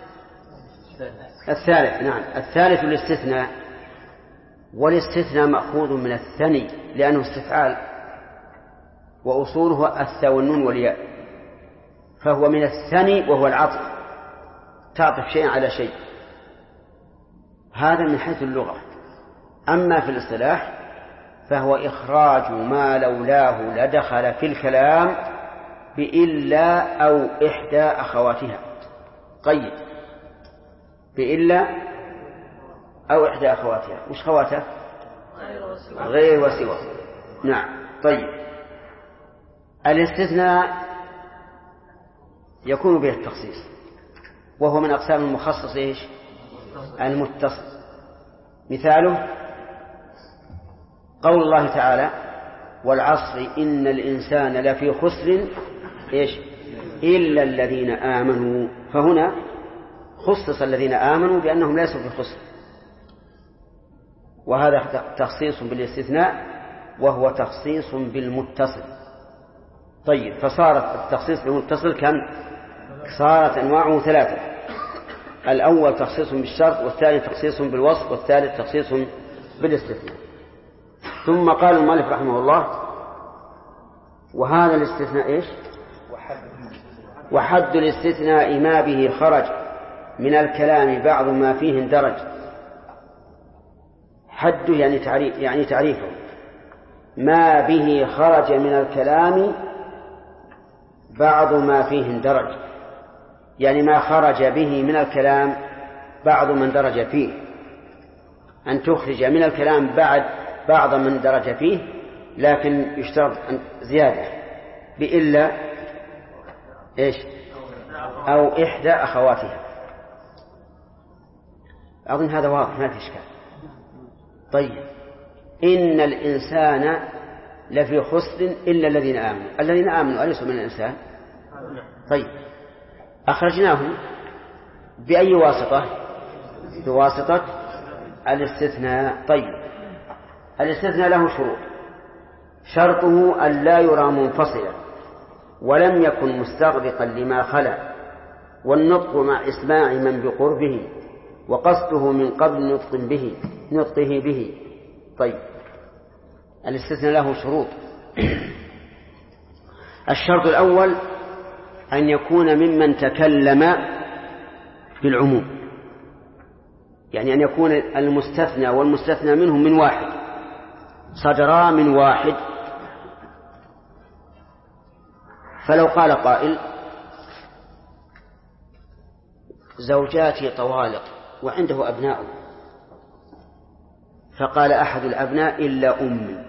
الثالث، نعم، الثالث الاستثناء. والاستثناء مأخوذ من الثني لأنه استفعال، وأصوله الثاء والنون والياء، فهو من الثني وهو العطف، تعطف شيء على شيء. هذا من حيث اللغة. أما في الاصطلاح فهو إخراج ما لولاه لدخل في الكلام بإلا أو إحدى أخواتها. قيد بإلا أو إحدى أخواتها. وش خواتها؟ غير وسوى. نعم. طيب، الاستثناء يكون به التخصيص، وهو من أقسام المخصص إيش؟ المتصل. مثاله قول الله تعالى: والعصر إن الإنسان لفي خسر إيش؟ إلا الذين آمنوا. فهنا خصص الذين آمنوا بأنهم ليسوا في خسر، وهذا تخصيص بالاستثناء وهو تخصيص بالمتصل. طيب، فصارت التخصيص بالمتصل كم؟ صارت أنواعه ثلاثة: الأول تخصيص بالشرط، والثاني تخصيص بالوصف، والثالث تخصيص بالاستثناء. ثم قال المؤلف رحمه الله: وهذا الاستثناء إيش؟ وحد الاستثناء ما به خرج من الكلام بعض ما فيه اندرج. حده يعني تعريفه: ما به خرج من الكلام بعض ما فيه اندرج، يعني ما خرج به من الكلام بعض من درج فيه. أن تخرج من الكلام بعض من درج فيه، لكن يشترط زيادة بإلا إيش؟ أو إحدى أخواتها. أظن هذا واضح، ما في إشكال. طيب، إن الإنسان لفي خسر إلا الذين آمنوا. الذين آمنوا أليسوا من الإنسان؟ طيب، أخرجناهم بأي واسطة؟ بواسطة الاستثناء. طيب، الاستثناء له شروط: شرطه أن لا يرى منفصلا، ولم يكن مستغرقا لما خلا، والنطق مع إسماع من بقربه، وقصده من قبل نطقه به. طيب، الاستثناء له شروط. الشرط الأول أن يكون ممن تكلم بالعموم، يعني أن يكون المستثنى والمستثنى منه من واحد، صدرا من واحد. فلو قال قائل: زوجاتي طوالق، وعنده أبناء، فقال أحد الأبناء: إلا أمي.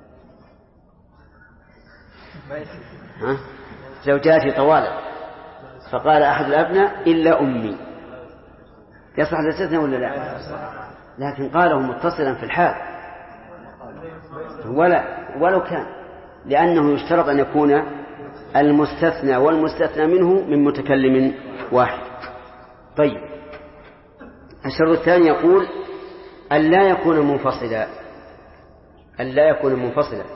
زوجاتي طوالق، فقال أحد الأبناء: إلا أمي. يصح الاستثناء ولا لا؟ لكن قاله متصلا في الحال، ولو كان، لأنه يشترط أن يكون المستثنى والمستثنى منه من متكلم واحد. طيب، الشرط الثاني يقول: أن لا يكون منفصلا.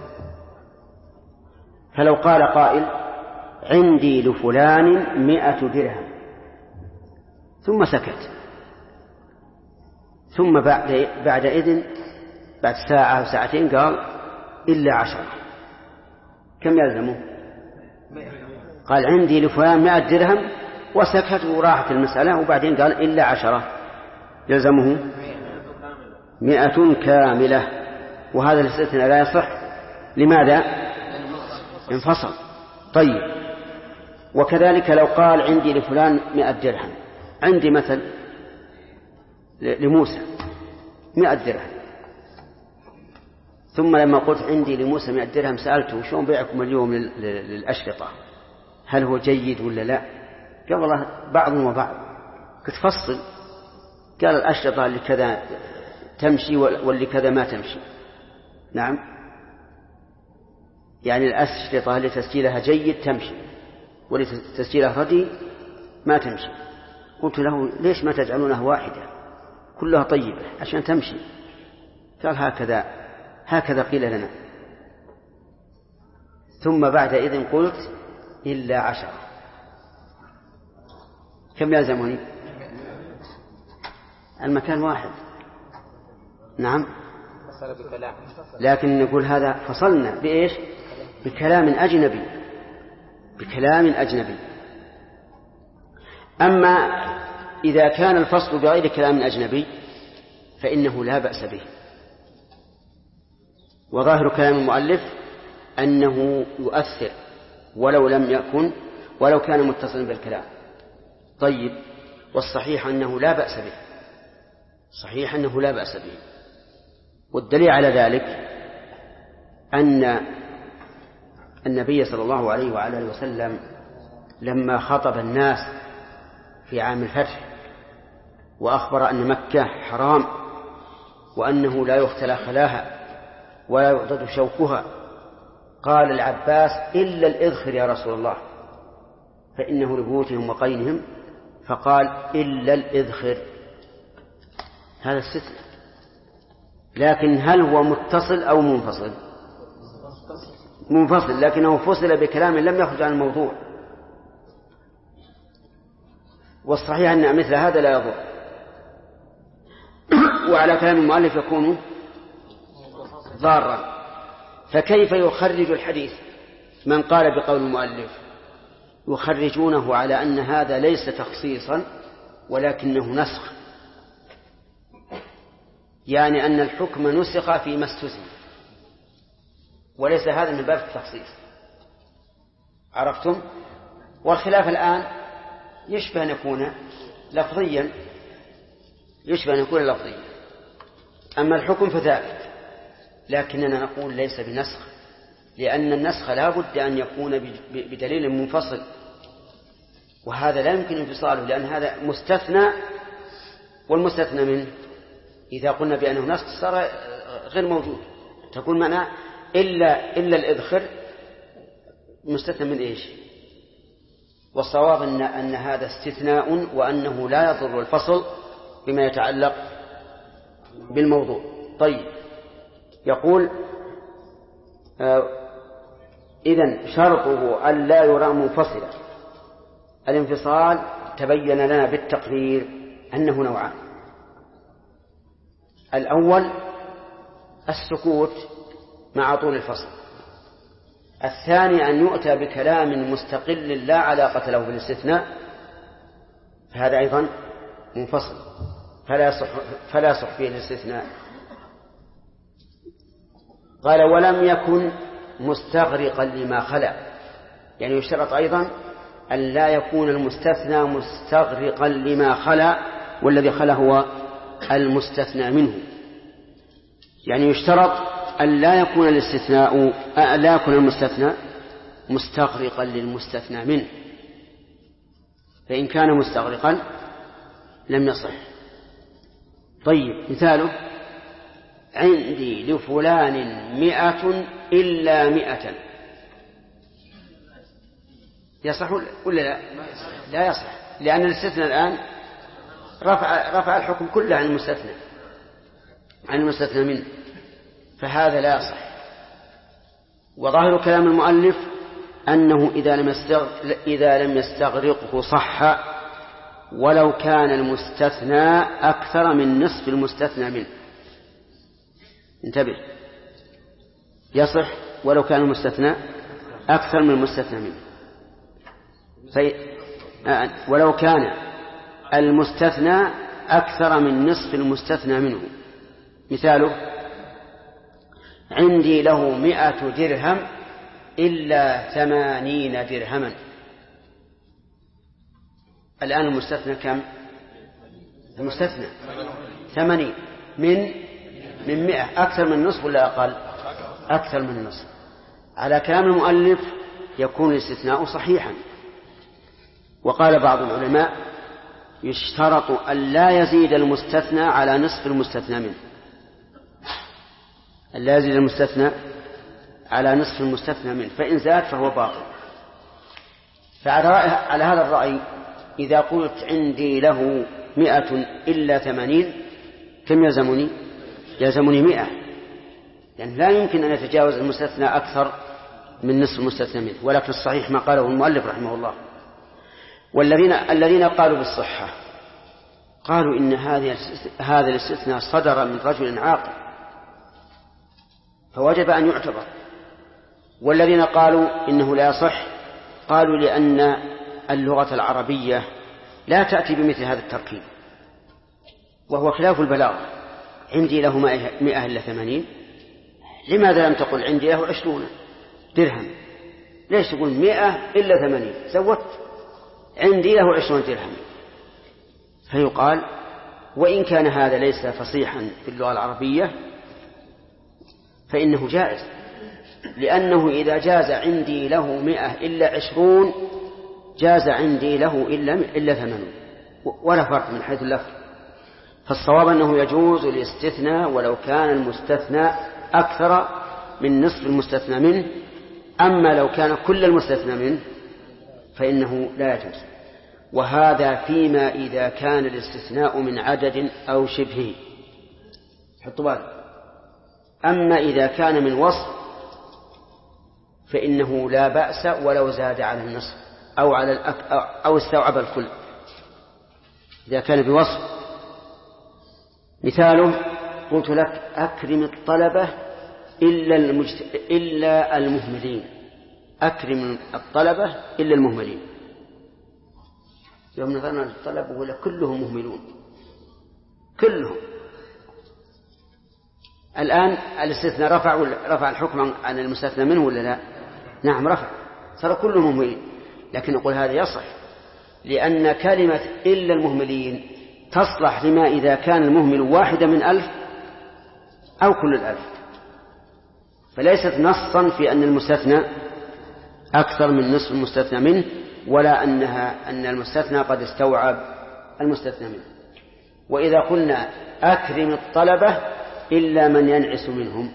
فلو قال قائل: عندي لفلان 100 درهم، ثم سكت، ثم بعد ساعة أو ساعتين قال: إلا 10، كم يلزمه؟ قال: عندي لفلان 100 درهم، وسكت وراحت المسألة، وبعدين قال: إلا 10، يلزمه 100 كاملة. وهذا الاستثناء لا يصح. لماذا؟ انفصل. طيب، وكذلك لو قال: عندي لفلان 100 درهم، عندي مثل لموسى 100 درهم، ثم لما قلت عندي لموسى 100 درهم سألته: شلون بيعكم اليوم للأشرطة؟ هل هو جيد ولا لا؟ قال: والله بعض وبعض. كنت فصل. قال: الأشرطة اللي كذا تمشي واللي كذا ما تمشي. نعم، يعني الأشرطة اللي تسجيلها جيد تمشي، واللي تسجيلها رديء ما تمشي. قلت له: ليش ما تجعلونها واحدة كلها طيبة عشان تمشي؟ قال: هكذا قيل لنا. ثم بعد إذن قلت: إلا 10، كم يلزمني؟ المكان واحد. نعم، لكن نقول هذا فصلنا بإيش؟ بكلام أجنبي. أما إذا كان الفصل بغير كلام أجنبي فإنه لا بأس به. وظاهر كلام المؤلف أنه يؤثر ولو كان متصلا بالكلام. طيب، والصحيح أنه لا بأس به. والدليل على ذلك أن النبي صلى الله عليه وعلى آله وسلم لما خطب الناس في عام الفتح وأخبر أن مكة حرام، وأنه لا يختلى خلاها ولا يعضد شوكها، قال العباس: إلا الإذخر يا رسول الله، فإنه لبيوتهم وقينهم، فقال: إلا الإذخر. هذا استثناء. لكن هل هو متصل أو منفصل؟ منفصل لكنه فصل بكلام لم يخرج عن الموضوع، والصحيح أن مثل هذا لا يضر. وعلى كلام المؤلف يكون ضارا. فكيف يخرج الحديث من قال بقول المؤلف؟ يخرجونه على أن هذا ليس تخصيصا ولكنه نسخ، يعني أن الحكم نسخ فيما استثنى، وليس هذا من باب التخصيص. عرفتم؟ والخلاف الآن يشبه أن يكون لفظيا، أما الحكم فثابت، لكننا نقول ليس بنسخ، لأن النسخ لا بد أن يكون بدليل منفصل، وهذا لا يمكن انفصاله، لأن هذا مستثنى، والمستثنى منه إذا قلنا بأنه نسخ صار غير موجود. تكون معنا إلا الإذخر مستثنى من إيش؟ والصواب أن هذا استثناء، وأنه لا يضر الفصل بما يتعلق بالموضوع. طيب، يقول إذن شرطه أن لا يرى منفصلا. الانفصال تبين لنا بالتقرير أنه نوعان: الأول السكوت مع طول الفصل، الثاني أن يؤتى بكلام مستقل لا علاقة له بالاستثناء، فهذا أيضا منفصل فلا يصح فيه الاستثناء. قال ولم يكن مستغرقا لما خلا، يعني يشترط أيضا أن لا يكون المستثنى مستغرقا لما خلا، والذي خلا هو المستثنى منه. يعني يشترط أن لا يكون المستثنى مستغرقا للمستثنى منه، فإن كان مستغرقا لم يصح. طيب، مثاله: عندي لفلان 100 إلا 100. يصح ولا لا؟ لا يصح، لأن الاستثناء الآن رفع الحكم كله عن المستثنى منه، فهذا لا يصح. وظاهر كلام المؤلف أنه إذا لم يستغرقه صح، ولو كان المستثنى أكثر من نصف المستثنى منه. انتبه، يصح ولو كان المستثنى أكثر من المستثنى منه. ولو كان المستثنى أكثر من نصف المستثنى منه. مثاله: عندي له 100 درهم إلا 80 درهما. الآن المستثنى كم؟ المستثنى 80 من 100، أكثر من النصف ولا أقل؟ أكثر من النصف. على كلام المؤلف يكون الاستثناء صحيحا. وقال بعض العلماء: يشترط أن لا يزيد المستثنى على نصف المستثنى منه، أن لا يزيد المستثنى على نصف المستثنى منه، فإن زاد فهو باطل. فعلى هذا الرأي إذا قلت عندي له 100 إلا 80، كم يلزمني؟ يلزمني 100، يعني لا يمكن أن يتجاوز المستثنى أكثر من نصف المستثنى منه. ولكن الصحيح ما قاله المؤلف رحمه الله. الذين قالوا بالصحة قالوا إن هذا الاستثناء صدر من رجل عاقل فوجب أن يعتبر. والذين قالوا إنه لا يصح قالوا لأن اللغة العربية لا تأتي بمثل هذا التركيب، وهو خلاف البلاغة. عندي له 100 إلا 80، لماذا لم تقل عندي له 20 درهم؟ ليش تقول 100 إلا 80؟ زودت عندي له 20 درهم. فيقال: وإن كان هذا ليس فصيحا في اللغة العربية فإنه جائز، لأنه إذا جاز عندي له 100 إلا 20 جاز عندي له إلا 80، ولا فرق من حيث اللفظ. فالصواب أنه يجوز الاستثناء ولو كان المستثنى أكثر من نصف المستثنى منه. أما لو كان كل المستثنى منه فإنه لا يجوز. وهذا فيما إذا كان الاستثناء من عدد أو شبهه، حطوا بالك. أما إذا كان من وصف فإنه لا بأس ولو زاد على النصف أو استوعب الكل إذا كان بوصف. مثاله قلت لك أكرم الطلبة إلا المهملين، أكرم الطلبة إلا المهملين. يوم نظرنا للطلبة ولا كلهم مهملون كلهم. الآن الاستثناء رفع الحكم عن المستثنى منه ولا لا؟ نعم رفع، صار كلهم مهملين. لكن نقول هذا يصح لأن كلمة إلا المهملين تصلح لما إذا كان المهمل واحدا من 1000 أو كل 1000، فليست نصا في أن المستثنى أكثر من نصف المستثنى منه، ولا أن المستثنى قد استوعب المستثنى منه. وإذا قلنا أكرم الطلبة إلا من ينعس منهم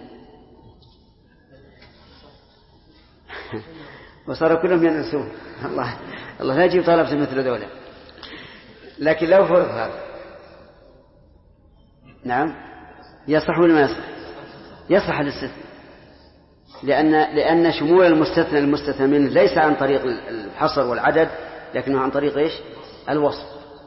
وصار كلهم ينعسون، الله لا يجيب طلبة مثل دولة. لكن لو فرض هذا نعم يصح ولا ما يصح؟ يصح الاستثناء، لأن شمول المستثنى منه ليس عن طريق الحصر والعدد، لكنه عن طريق إيش؟ الوصف.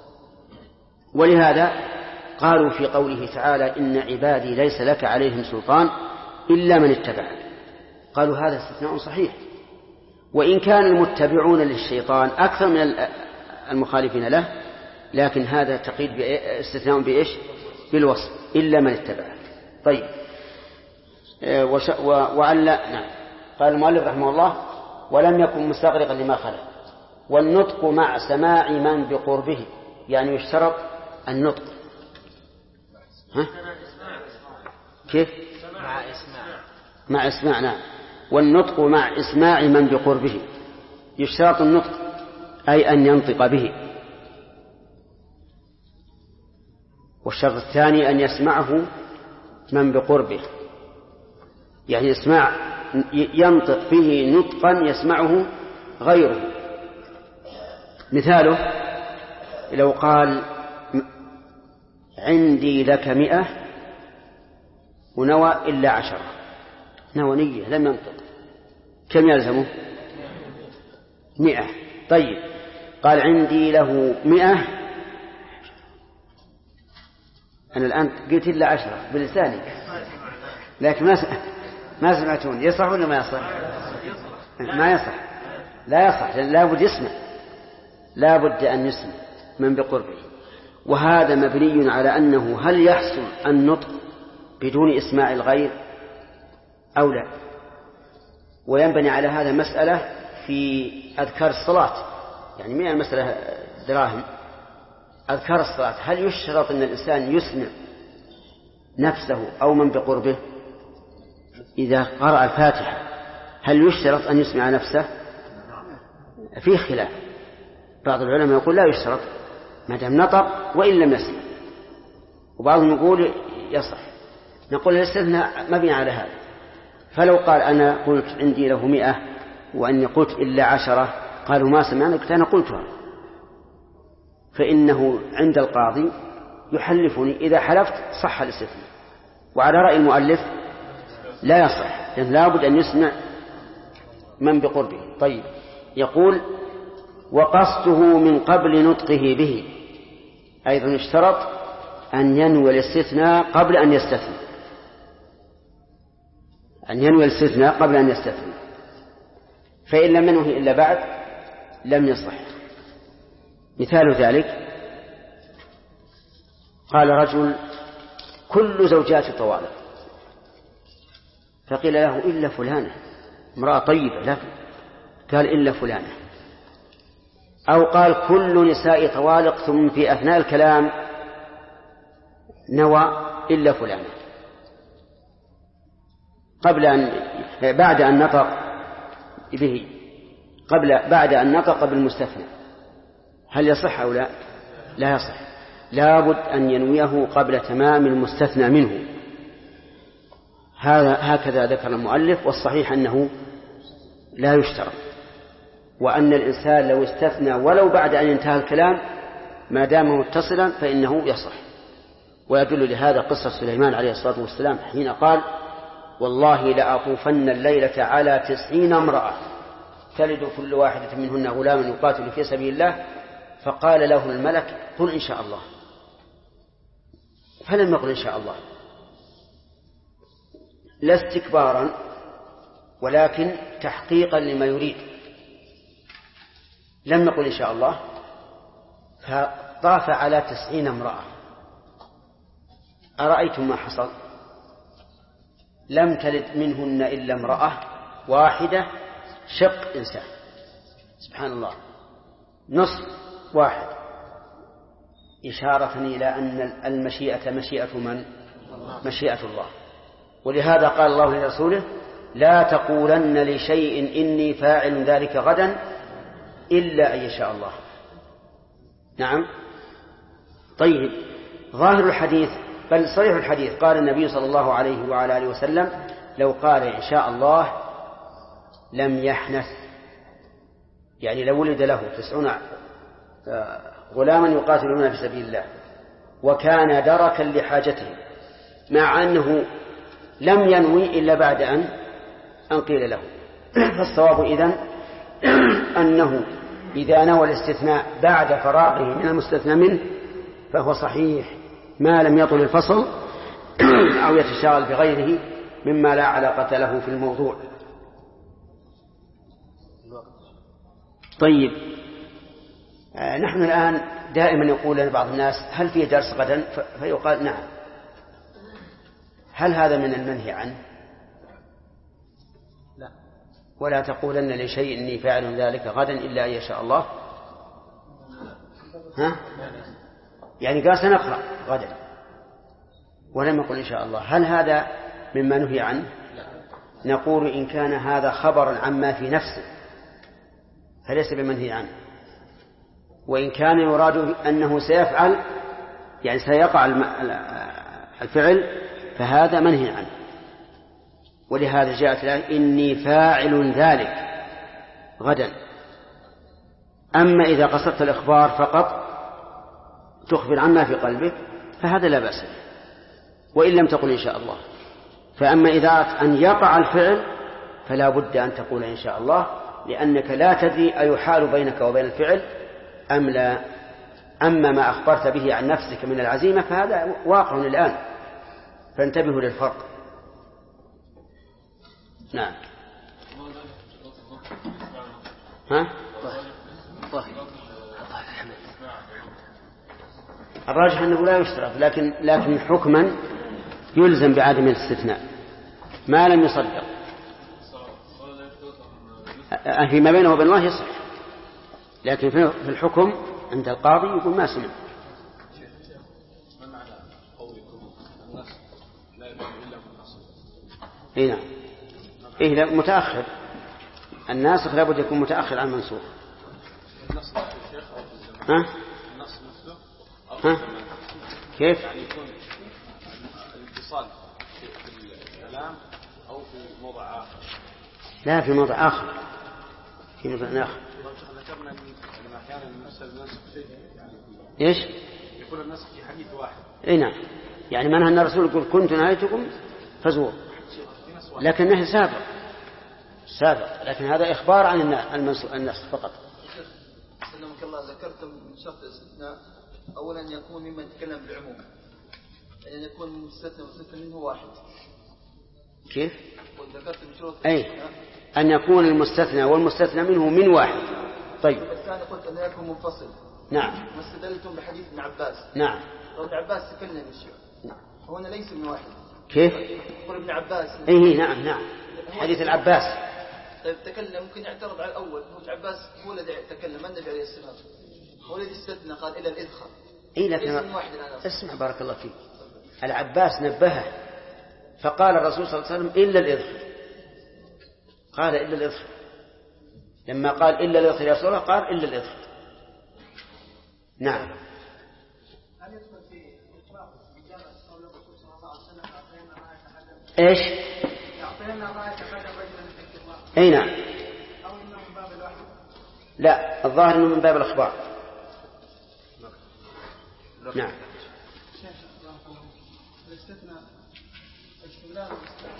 ولهذا قالوا في قوله تعالى إن عبادي ليس لك عليهم سلطان إلا من اتبعك، قالوا هذا استثناء صحيح، وإن كان المتبعون للشيطان أكثر من المخالفين له، لكن هذا تقييد استثناء بإيش؟ بالوصف إلا من اتبعك. طيب نعم. قال المؤلف رحمه الله ولم يكن مستغرقا لما خلق. والنطق مع سماع من بقربه، يعني يشترط النطق. ها؟ كيف؟ مع إسماع. نعم. والنطق مع إسماع من بقربه، يشترط النطق أي أن ينطق به. والشرط الثاني أن يسمعه من بقربه، يعني ينطق به نطقا يسمعه غيره. مثاله لو قال عندي لك 100 ونوى إلا 10، نوى نية لم ينطق، كم يلزمه؟ 100. طيب قال عندي له 100، أنا الآن قلت إلا 10 بلساني لكن ما سمعتون. يصح ولا ما يصح؟ ما يصح، لا يصح، لا بد يسمع، لا بد أن يسمع من بقربه. وهذا مبني على أنه هل يحصل النطق بدون إسماع الغير أو لا. وينبني على هذا مسألة في أذكار الصلاة، يعني من المسألة دراهم. أذكار الصلاة هل يشترط أن الإنسان يسمع نفسه أو من بقربه؟ إذا قرأ الفاتحة هل يشترط أن يسمع نفسه؟ فيه خلاف، بعض العلماء يقول لا يشترط ما دام نطق وإن لم يسمع، وبعضهم يقول يصح. نقول الاستثناء مبني على هذا. فلو قال أنا قلت عندي له 100 وأني قلت إلا 10، قالوا ما سمعنا، قلت أنا قلتها، فإنه عند القاضي يحلفني، إذا حلفت صح الاستثناء. وعلى رأي المؤلف لا يصح، لأن لا بد أن يسمع من بقربه. طيب يقول وقصده من قبل نطقه به، أيضا اشترط أن ينوي الاستثناء قبل أن يستثني، أن ينوي الاستثناء قبل أن يستثني، فإن لم ينوه إلا بعد لم يصح. مثال ذلك قال رجل كل زوجاتي طوالق، فقيل له إلا فلانة، امرأة طيبة، لكن قال إلا فلانة. أو قال كل نساء طوالق، ثم في أثناء الكلام نوى إلا فلانة بعد أن نطق به، بعد أن نطق بالمستثنى. هل يصح أو لا؟ لا يصح، لابد أن ينويه قبل تمام المستثنى منه. هكذا ذكر المؤلف، والصحيح أنه لا يشترط، وأن الإنسان لو استثنى ولو بعد أن انتهى الكلام ما دام متصلا فإنه يصح. ويدل لهذا قصة سليمان عليه الصلاة والسلام حين قال والله لأطوفن الليلة على 90 امرأة تلد كل واحدة منهن غلاما يقاتل في سبيل الله. فقال له الملك قل إن شاء الله، فلم يقل إن شاء الله، لا استكبارا ولكن تحقيقا لما يريد، لم يقل إن شاء الله. فطاف على 90 امرأة. أرأيتم ما حصل؟ لم تلد منهن إلا امرأة واحدة شق إنسان، سبحان الله، نصف واحد، إشارة إلى أن المشيئة مشيئة من؟ مشيئة الله. ولهذا قال الله لرسوله لا تقولن لشيء إني فاعل ذلك غدا إلا أن يشاء الله. نعم. طيب، ظاهر الحديث بل صريح الحديث قال النبي صلى الله عليه وعلى آله وسلم لو قال إن شاء الله لم يحنث، يعني لو ولد له 90 غلاما يقاتلون في سبيل الله وكان دركا لحاجته، مع أنه لم ينوي إلا بعد أن قيل له. فالصواب إذن أنه إذا نوى الاستثناء بعد فراغه من المستثنى منه فهو صحيح ما لم يطل الفصل أو يتشاغل بغيره مما لا علاقة له في الموضوع. طيب، نحن الآن دائما يقول لنا بعض الناس هل فيه درس غدا؟ فيقال نعم. هل هذا من المنهي عنه؟ لا. ولا تقولن لشيء إني فاعل ذلك غدا إلا أن يشاء الله. ها؟ يعني قال سنقرأ غدا ولم يقل إن شاء الله. هل هذا مما نهي عنه؟ نقول إن كان هذا خبرا عما في نفسه فليس بمنهي عنه، وإن كان يراد أنه سيفعل يعني سيقع الفعل فهذا منهي عنه. ولهذا جاءت الآية إني فاعل ذلك غدا. أما إذا قصدت الإخبار فقط تخبر عما في قلبك فهذا لا بأس به، وإن لم تقل إن شاء الله. فأما إذا أن يقع الفعل فلا بد أن تقول إن شاء الله، لأنك لا تدري أيحال بينك وبين الفعل أم لا. أما ما أخبرت به عن نفسك من العزيمة فهذا واقع الآن، فانتبهوا للفرق. نعم. ها؟ الراجح أنه لا يشترط، لكن حكما يلزم بعدم الاستثناء ما لم يصدق. فيما بينه وبين الله يصح، لكن في الحكم عند القاضي يقول ما سمع. ما معنى قولكم النص لا يكون إلا من الأصل؟ إيه نعم. إيه لا متأخر، الناسخ لابد يكون متأخر عن المنسوخ. النص في الشيخ أو في الزمان؟ ها؟ النص نفسه أو ها؟ كيف؟ يعني يكون الاتصال في الكلام أو في موضع آخر؟ لا، في موضع آخر. في موضع آخر. ذكرنا أن أحيانا النسخ شيء يعني إيش؟ يكون النسخ في حديث واحد. إيه نعم. يعني معنى أن الرسول يقول كنت نهيتكم فزور، لكن نهي سابق، لكن هذا إخبار عن النسخ فقط. سلمك الله، ذكرتم من شرط الاستثناء أولا يكون ممن يتكلم بالعموم، يعني يكون المستثنى منه واحد. كيف؟ وذكرت من شروط أي أن يكون المستثنى والمستثنى منه من واحد. طيب. الثاني قلت أن يكون منفصل. نعم. واستدلتم بحديث ابن عباس. نعم. ابن عباس تكلم الشيء. نعم. هنا ليس من واحد. كيف؟ يقول ابن عباس. إيه نعم. حديث العباس. طيب تكلم ممكن يعترض على الأول. هو ابن عباس هو الذي تكلم النبي عليه السلام، هو الذي استثنى قال إلى الإذخر. إيه لكن اسمع بارك الله فيك، العباس نبهه فقال الرسول صلى الله عليه وسلم إلا الإذخر، قال إلا الإذخر. لما قال إلا الإذخر يا رسول الله قال إلا الإذخر. نعم. هل يدخل في إطلاق إجابة قول الرسول صلى الله عليه وسلم أعطينا ما يتحدث؟ إيش؟ أعطينا ما يتحدث رجلا من الله. أي نعم. أو إنه من باب الوحي؟ لا، الظاهر إنه من باب الأخبار. نعم. الاستثناء استدلال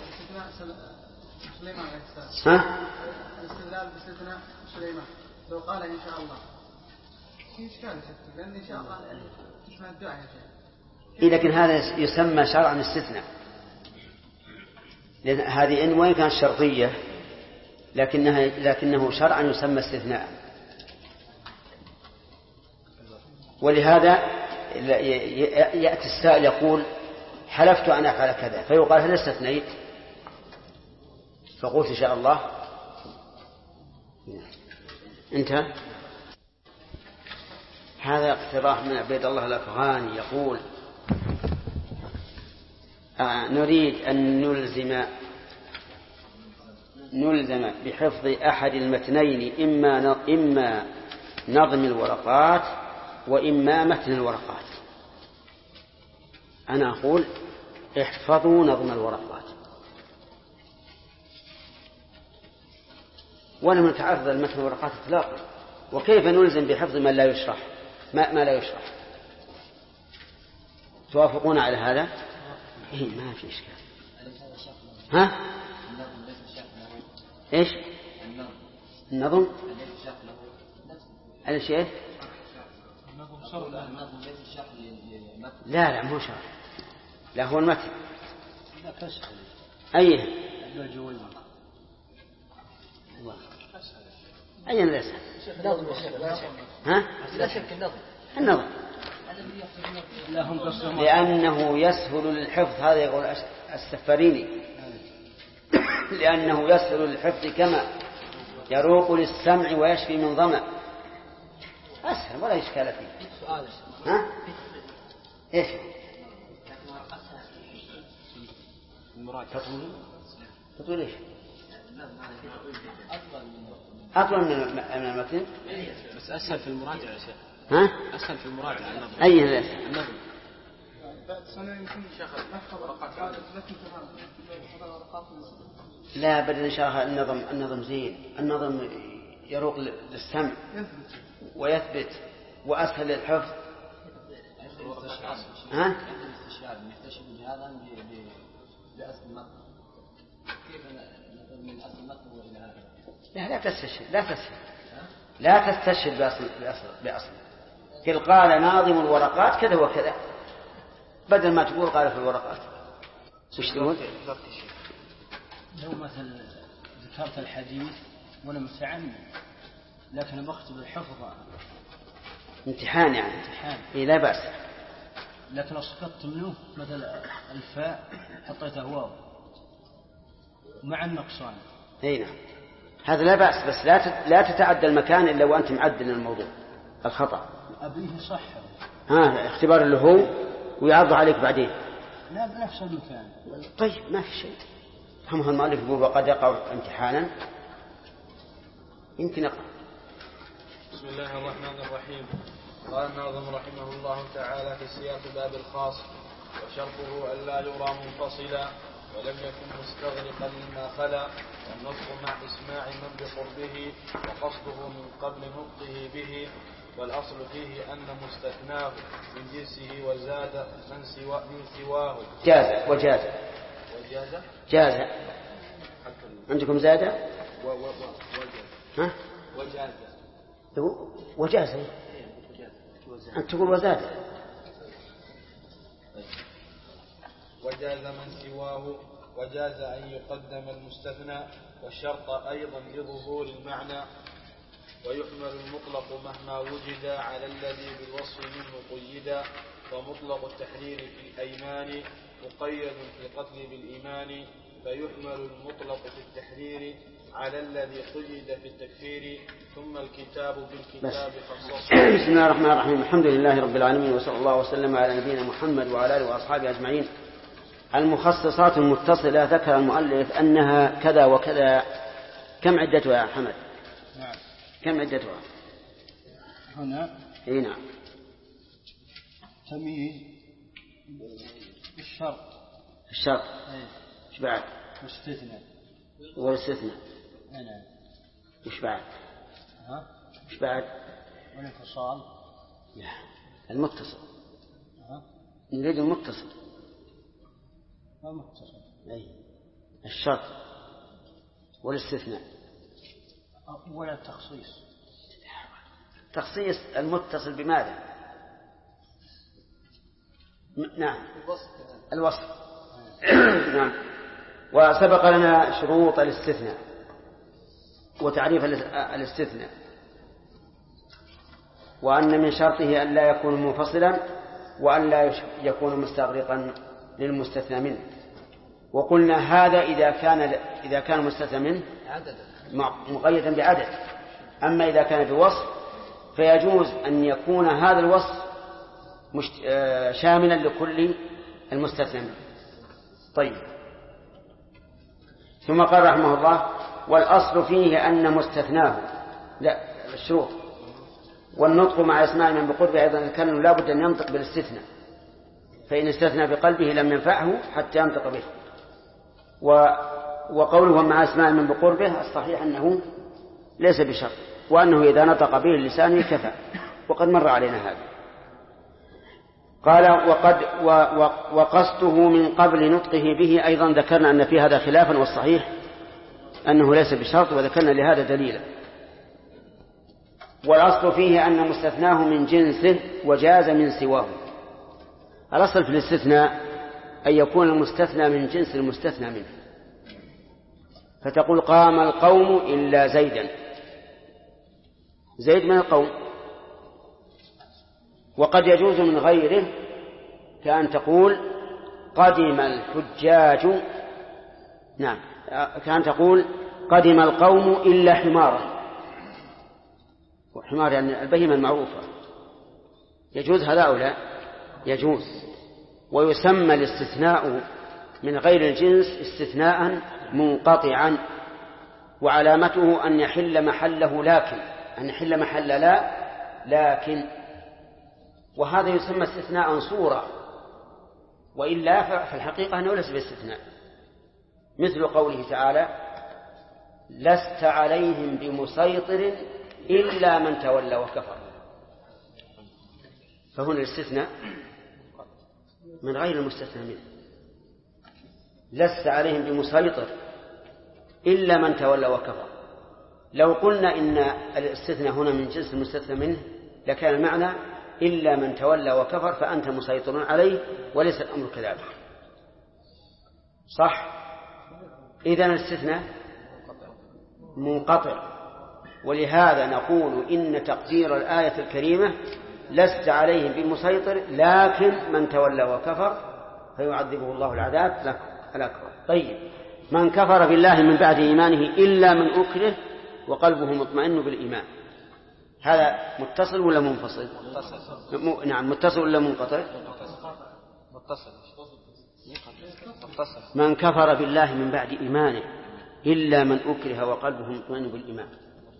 سليمان عليه السلام. الاستدلال باستثناء سليمان لو قال إن شاء الله في إشكال، لأن إن شاء الله تسمع الدعاء يا شيخ. لكن هذا يسمى شرعا استثناء، لأن هذه إن وين كانت شرطية لكنه شرعا يسمى استثناء. ولهذا يأتي السائل يقول حلفت أن أفعل كذا، فيقال هل استثنيت؟ فقلت إن شاء الله. انتهى. هذا اقتراح من عبيد الله الأفغاني يقول نريد أن نلزم بحفظ أحد المتنين إما نظم الورقات وإما متن الورقات. أنا أقول احفظوا نظم الورقات، ولم نتعرض لمتن الورقات إطلاقا. وكيف نلزم بحفظ ما لا يشرح ما لا يشرح؟ توافقون على هذا؟ إيه ما في إشكال. ها؟ إيش؟ النظم؟ على شيء؟ لا مو شرح، لا هو المتن. أيه؟ أي ليس؟ ها؟ لا شك النظم لأنه يسهل للحفظ. هذا يقول السفاريني لأنه يسهل للحفظ كما يروق للسمع ويشفي من ظمأ. أسهل ولا إشكال فيه. ها؟ إيش؟ تطويل إيش؟ أطول من المتن، بس أسهل في المراجعة يا شيخ. ها؟ أسهل في المراجعة النظم. أي ليس؟ النظم. لا بدل إن شاء الله النظم زين. النظم يروق للسمع ويثبت وأسهل للحفظ. ها؟ نكتشف بهذا بأصل المتن. كيف من أصل المتن إلى هذا؟ لا تستشهد بأصل. قل قال ناظم الورقات كذا وكذا، بدل ما تقول قال في الورقات. وش تقول؟ لو مثلا ذكرت الحديث وأنا متعمد لكن بختبر الحفظ امتحان يعني. إيه لا بأس. لكن أسقطت منه مثل الفاء حطيته واو مع النقصان. أي نعم هذا لا بأس، بس لا تتعدى المكان إلا وأنت معدل الموضوع الخطأ. أبيه صح. اختبار اللي هو ويعرض عليك بعدين. لا بنفس المكان. طيب ما في شيء. هم المؤلف يقول وقد يقع امتحانا يمكن يقع. بسم الله الرحمن الرحيم. قال الناظم رحمه الله تعالى في سياق باب الخاص: وشرطه ألا يرى منفصلا ولم يكن مستغرقا لما خلا، والنطق مع إسماع من بقربه وقصده من قبل نطقه به، والأصل فيه أن مستثناه من جنسه وزاد من سواه. جاز عندكم زاد وجاز أنت تقول وزاد. وجاز من سواه، وجاز أن يقدم المستثنى، والشرط أيضا لظهور المعنى، ويحمل المطلق مهما وجد على الذي بالوصف منه قيدا، ومطلق التحرير في الأيمان مقيد في القتل بالإيمان، فيحمل المطلق في التحرير على الذي قيد في التكفير، ثم الكتاب بالكتاب خصص. بسم الله الرحمن الرحيم. الحمد لله رب العالمين، وصلى الله وسلم على نبينا محمد وعلى آله وأصحابه أجمعين. المخصصات المتصلة ذكر المؤلف أنها كذا وكذا. كم عدتها يا حمد؟ نعم. كم عدتها هنا؟ اي نعم. تمييز الشرط ايش بعد؟ والاستثناء نعم. ايش بعد؟ ايش بعد؟ والانفصال. لا المتصل. نريد المتصل. متصل. الشرط والاستثناء ولا التخصيص. تخصيص المتصل بماذا؟ نعم الوصف. نعم. وسبق لنا شروط الاستثناء وتعريف الاستثناء، وأن من شرطه أن لا يكون منفصلا وأن لا يكون مستغرقا للمستثنى منه. وقلنا هذا إذا كان مستثنى منه مقيدا بعدد. أما إذا كان بوصف فيجوز أن يكون هذا الوصف شاملا لكل المستثنى منه. طيب، ثم قال رحمه الله: والأصل فيه أن مستثناه لا الشروط والنطق مع اسماء من بقربه أيضا الكلم لا بد أن ينطق بالاستثناء، فإن استثنى بقلبه لم ينفعه حتى ينطق به. وقوله مع اسماء من بقربه الصحيح أنه ليس بشرط، وأنه إذا نطق به اللسان كفى، وقد مر علينا هذا. قال: وقصده من قبل نطقه به أيضا ذكرنا أن في هذا خلافا، والصحيح أنه ليس بشرط، وذكرنا لهذا دليلا. والأصل فيه أن مستثناه من جنسه وجاز من سواه. الأصل في الاستثناء أن يكون المستثنى من جنس المستثنى منه، فتقول: قام القوم إلا زيدا، زيد من القوم. وقد يجوز من غيره، كأن تقول: قدم الحجاج، نعم، كأن تقول: قدم القوم إلا حمارا، وحمار يعني البهيمة المعروفة. يجوز هذا أو لا؟ يجوز. ويسمى الاستثناء من غير الجنس استثناء منقطعا، وعلامته أن يحل محله لكن، أن يحل محل لا لكن، وهذا يسمى استثناء صورة، وإلا فالحقيقة أنه ليس باستثناء. مثل قوله تعالى: لست عليهم بمسيطر إلا من تولى وكفر. فهنا الاستثناء من غير المستثنى منه، لست عليهم بمسيطر إلا من تولى وكفر. لو قلنا إن الاستثناء هنا من جنس المستثنى منه لكان المعنى إلا من تولى وكفر فأنت مسيطر عليه، وليس الأمر كذلك. صح؟ إذن الاستثناء منقطع، ولهذا نقول إن تقدير الآية الكريمة: لست عليهم بمسيطر لكن من تولى وكفر فيعذبه الله العذاب الأكبر. طيب، من كفر بالله من بعد إيمانه إلا من أكره وقلبه مطمئن بالإيمان، هذا متصل ولا منفصل؟ نعم، متصل ولا منقطع؟ متصل. من كفر بالله من بعد إيمانه إلا من أكره وقلبه مطمئن بالإيمان.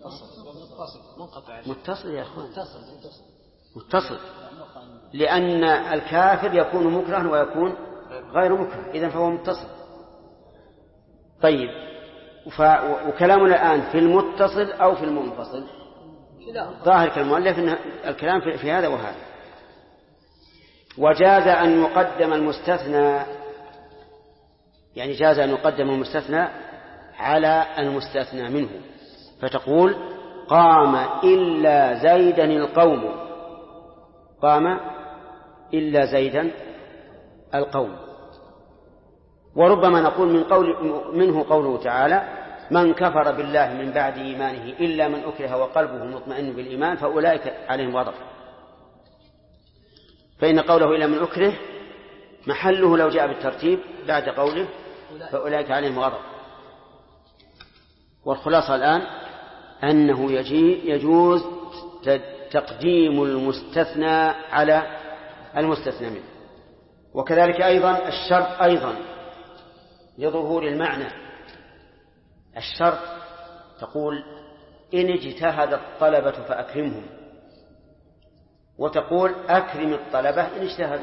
متصل يا أخوان، متصل، لأن الكافر يكون مكرها ويكون غير مكره، إذن فهو متصل. طيب، وكلامنا الآن في المتصل أو في المنفصل؟ ظاهر كالمؤلف أن الكلام في هذا وهذا. وجاز أن يقدم المستثنى، يعني جاز أن يقدم المستثنى على المستثنى منه، فتقول: قام إلا زيدا القوم، قام إلا زيدا القوم. وربما نقول منه قوله تعالى: من كفر بالله من بعد إيمانه إلا من أكره وقلبه مطمئن بالإيمان فأولئك عليهم غضب. فإن قوله إلا من أكره محله لو جاء بالترتيب بعد قوله فأولئك عليهم غضب. والخلاصة الآن أنه يجوز تقديم المستثنى على المستثنى منه. وكذلك أيضا الشرط أيضا لظهور المعنى. الشرط تقول: إن اجتهد الطلبة فأكرمهم، وتقول: أكرم الطلبة إن اجتهدوا.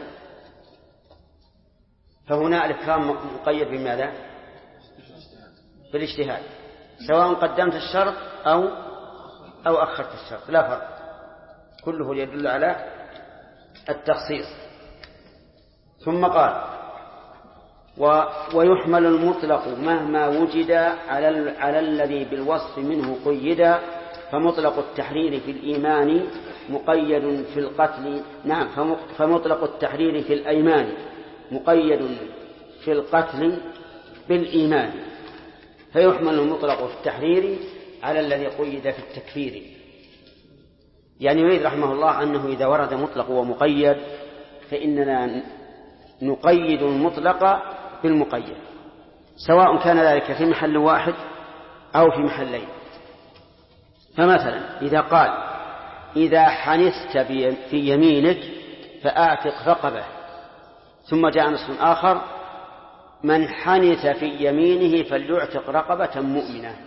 فهنا الإكرام مقيد بماذا؟ بالاجتهاد، سواء قدمت الشرط أو أخرت الشرط لا فرق، كله يدل على التخصيص. ثم قال: ويحمل المطلق مهما وجد على الذي بالوصف منه قيد، فمطلق التحرير في الإيمان مقيد في القتل. نعم، فمطلق التحرير في الأيمان مقيد في القتل بالإيمان، فيحمل المطلق في التحرير على الذي قيد في التكفير. يعني يريد رحمه الله أنه إذا ورد مطلق ومقيد فإننا نقيد المطلق بالمقيد، سواء كان ذلك في محل واحد أو في محلين. فمثلا إذا قال إذا حنثت في يمينك فأعتق رقبة، ثم جاء نص آخر من حنث في يمينه فليعتق رقبة مؤمنة،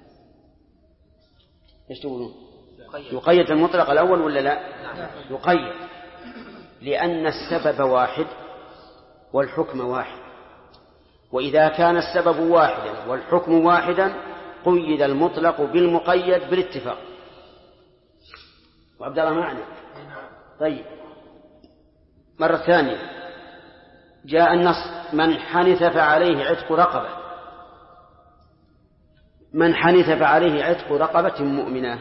ايش تقولون؟ يقيد المطلق الأول ولا لا؟ يقيد، لأن السبب واحد والحكم واحد، وإذا كان السبب واحدا والحكم واحدا قيد المطلق بالمقيد بالاتفاق. وعبد الله معنا؟ طيب، مرة ثانية جاء النص من حنث فعليه عتق رقبة، من حنث فعليه عتق رقبة مؤمنة،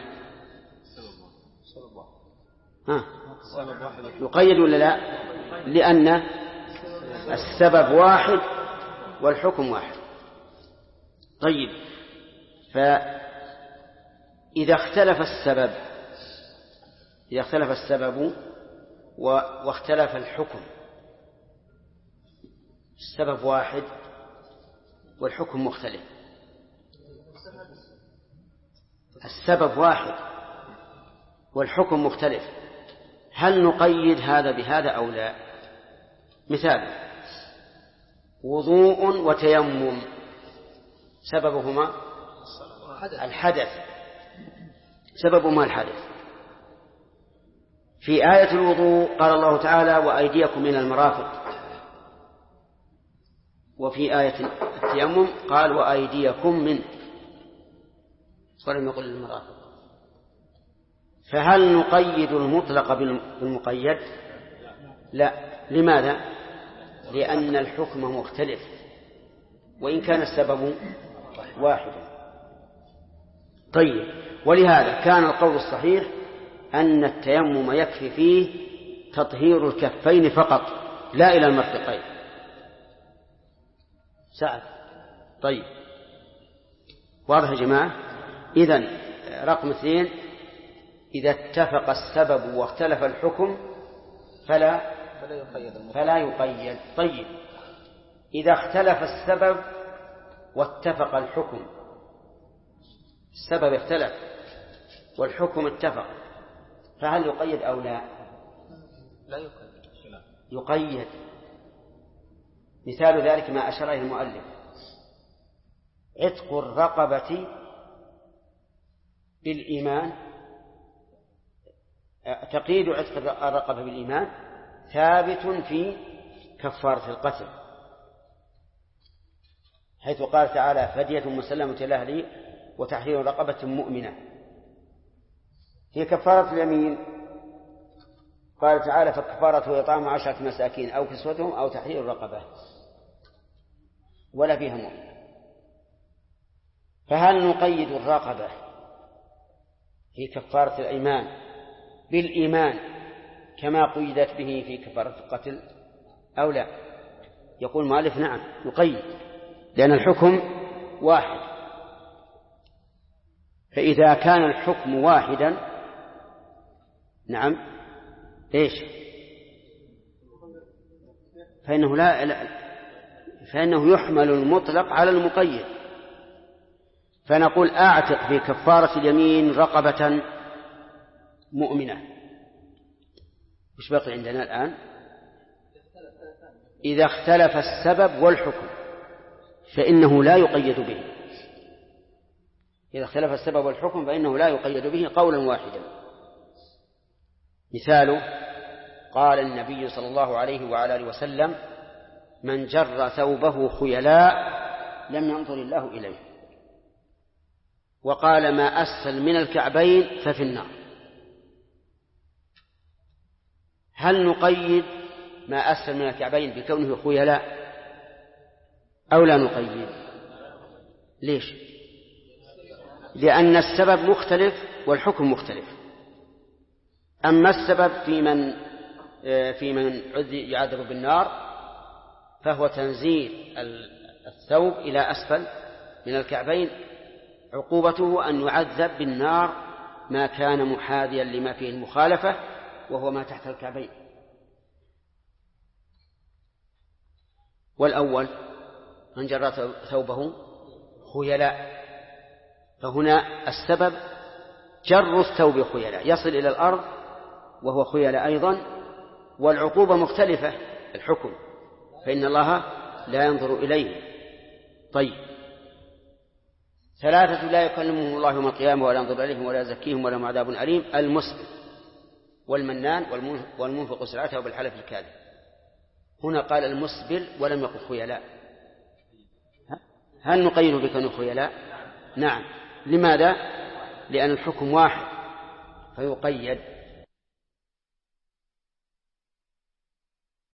يقيد ولا لا؟ لأن السبب واحد والحكم واحد. طيب، فإذا اختلف السبب واختلف الحكم، السبب واحد والحكم مختلف، السبب واحد والحكم مختلف، هل نقيد هذا بهذا أو لا؟ مثال: وضوء وتيمم سببهما الحدث، سببهما الحدث. في آية الوضوء قال الله تعالى وأيديكم من المرافق، وفي آية التيمم قال وأيديكم من، ولم يقل المرافق. فهل نقيد المطلق بالمقيد؟ لا. لماذا؟ لأن الحكم مختلف وإن كان السبب واحدا. طيب، ولهذا كان القول الصحيح أن التيمم يكفي فيه تطهير الكفين فقط لا إلى المرفقين. سعد؟ طيب، واضح يا جماعة؟ إذن رقم 2: إذا اتفق السبب واختلف الحكم فلا يقيد. طيب، إذا اختلف السبب واتفق الحكم، السبب اختلف والحكم اتفق، فهل يقيد أو لا؟ لا يقيد. مثال ذلك ما أشار إليه المؤلف: عتق الرقبة بالإيمان، تقييد عتق الرقبة بالإيمان ثابت في كفارة القتل، حيث قال تعالى فدية مسلمة إلى أهله وتحرير رقبة مؤمنة. في كفارة اليمين قال تعالى فكفارته إطعام 10 مساكين أو كسوتهم أو تحرير رقبة، ولا فيها مؤمنة. فهل نقيد الرقبة في كفارة الأيمان بالإيمان كما قيدت به في كفارة القتل أو لا؟ يقول المؤلف نعم نقيد، لأن الحكم واحد. فإذا كان الحكم واحدا نعم إيش؟ فإنه يحمل المطلق على المقيد، فنقول أعتق في كفارة اليمين رقبة مؤمنة. وش بقي عندنا الآن؟ إذا اختلف السبب والحكم فإنه لا يقيد به. إذا اختلف السبب والحكم فإنه لا يقيد به قولا واحدا. مثاله قال النبي صلى الله عليه وعلى آله وسلم من جر ثوبه خيلاء لم ينظر الله إليه، وقال ما أسفل من الكعبين ففي النار. هل نقيد ما أسفل من الكعبين بكونه خيلاء أو لا نقيد؟ ليش؟ لأن السبب مختلف والحكم مختلف. أما السبب في من يعذب بالنار فهو تنزيل الثوب إلى أسفل من الكعبين، عقوبته أن يعذب بالنار ما كان محاذيا لما فيه المخالفة وهو ما تحت الكعبين. والأول من جرى ثوبه خيلاء، فهنا السبب جر الثوب خيلاء يصل إلى الأرض وهو خيلاء أيضا، والعقوبة مختلفة الحكم، فإن الله لا ينظر إليه. طيب، ثلاثة لا يكلمهم الله يوم القيامة ولا ينظر إليهم ولا يزكيهم ولهم عذاب أليم: المسبل والمنان والمنفق سلعته بالحلف الكاذب. هنا قال المسبل ولم يقل خيلاء. هل نقيد بكونه خيلاء؟ نعم. لماذا؟ لأن الحكم واحد فيقيد.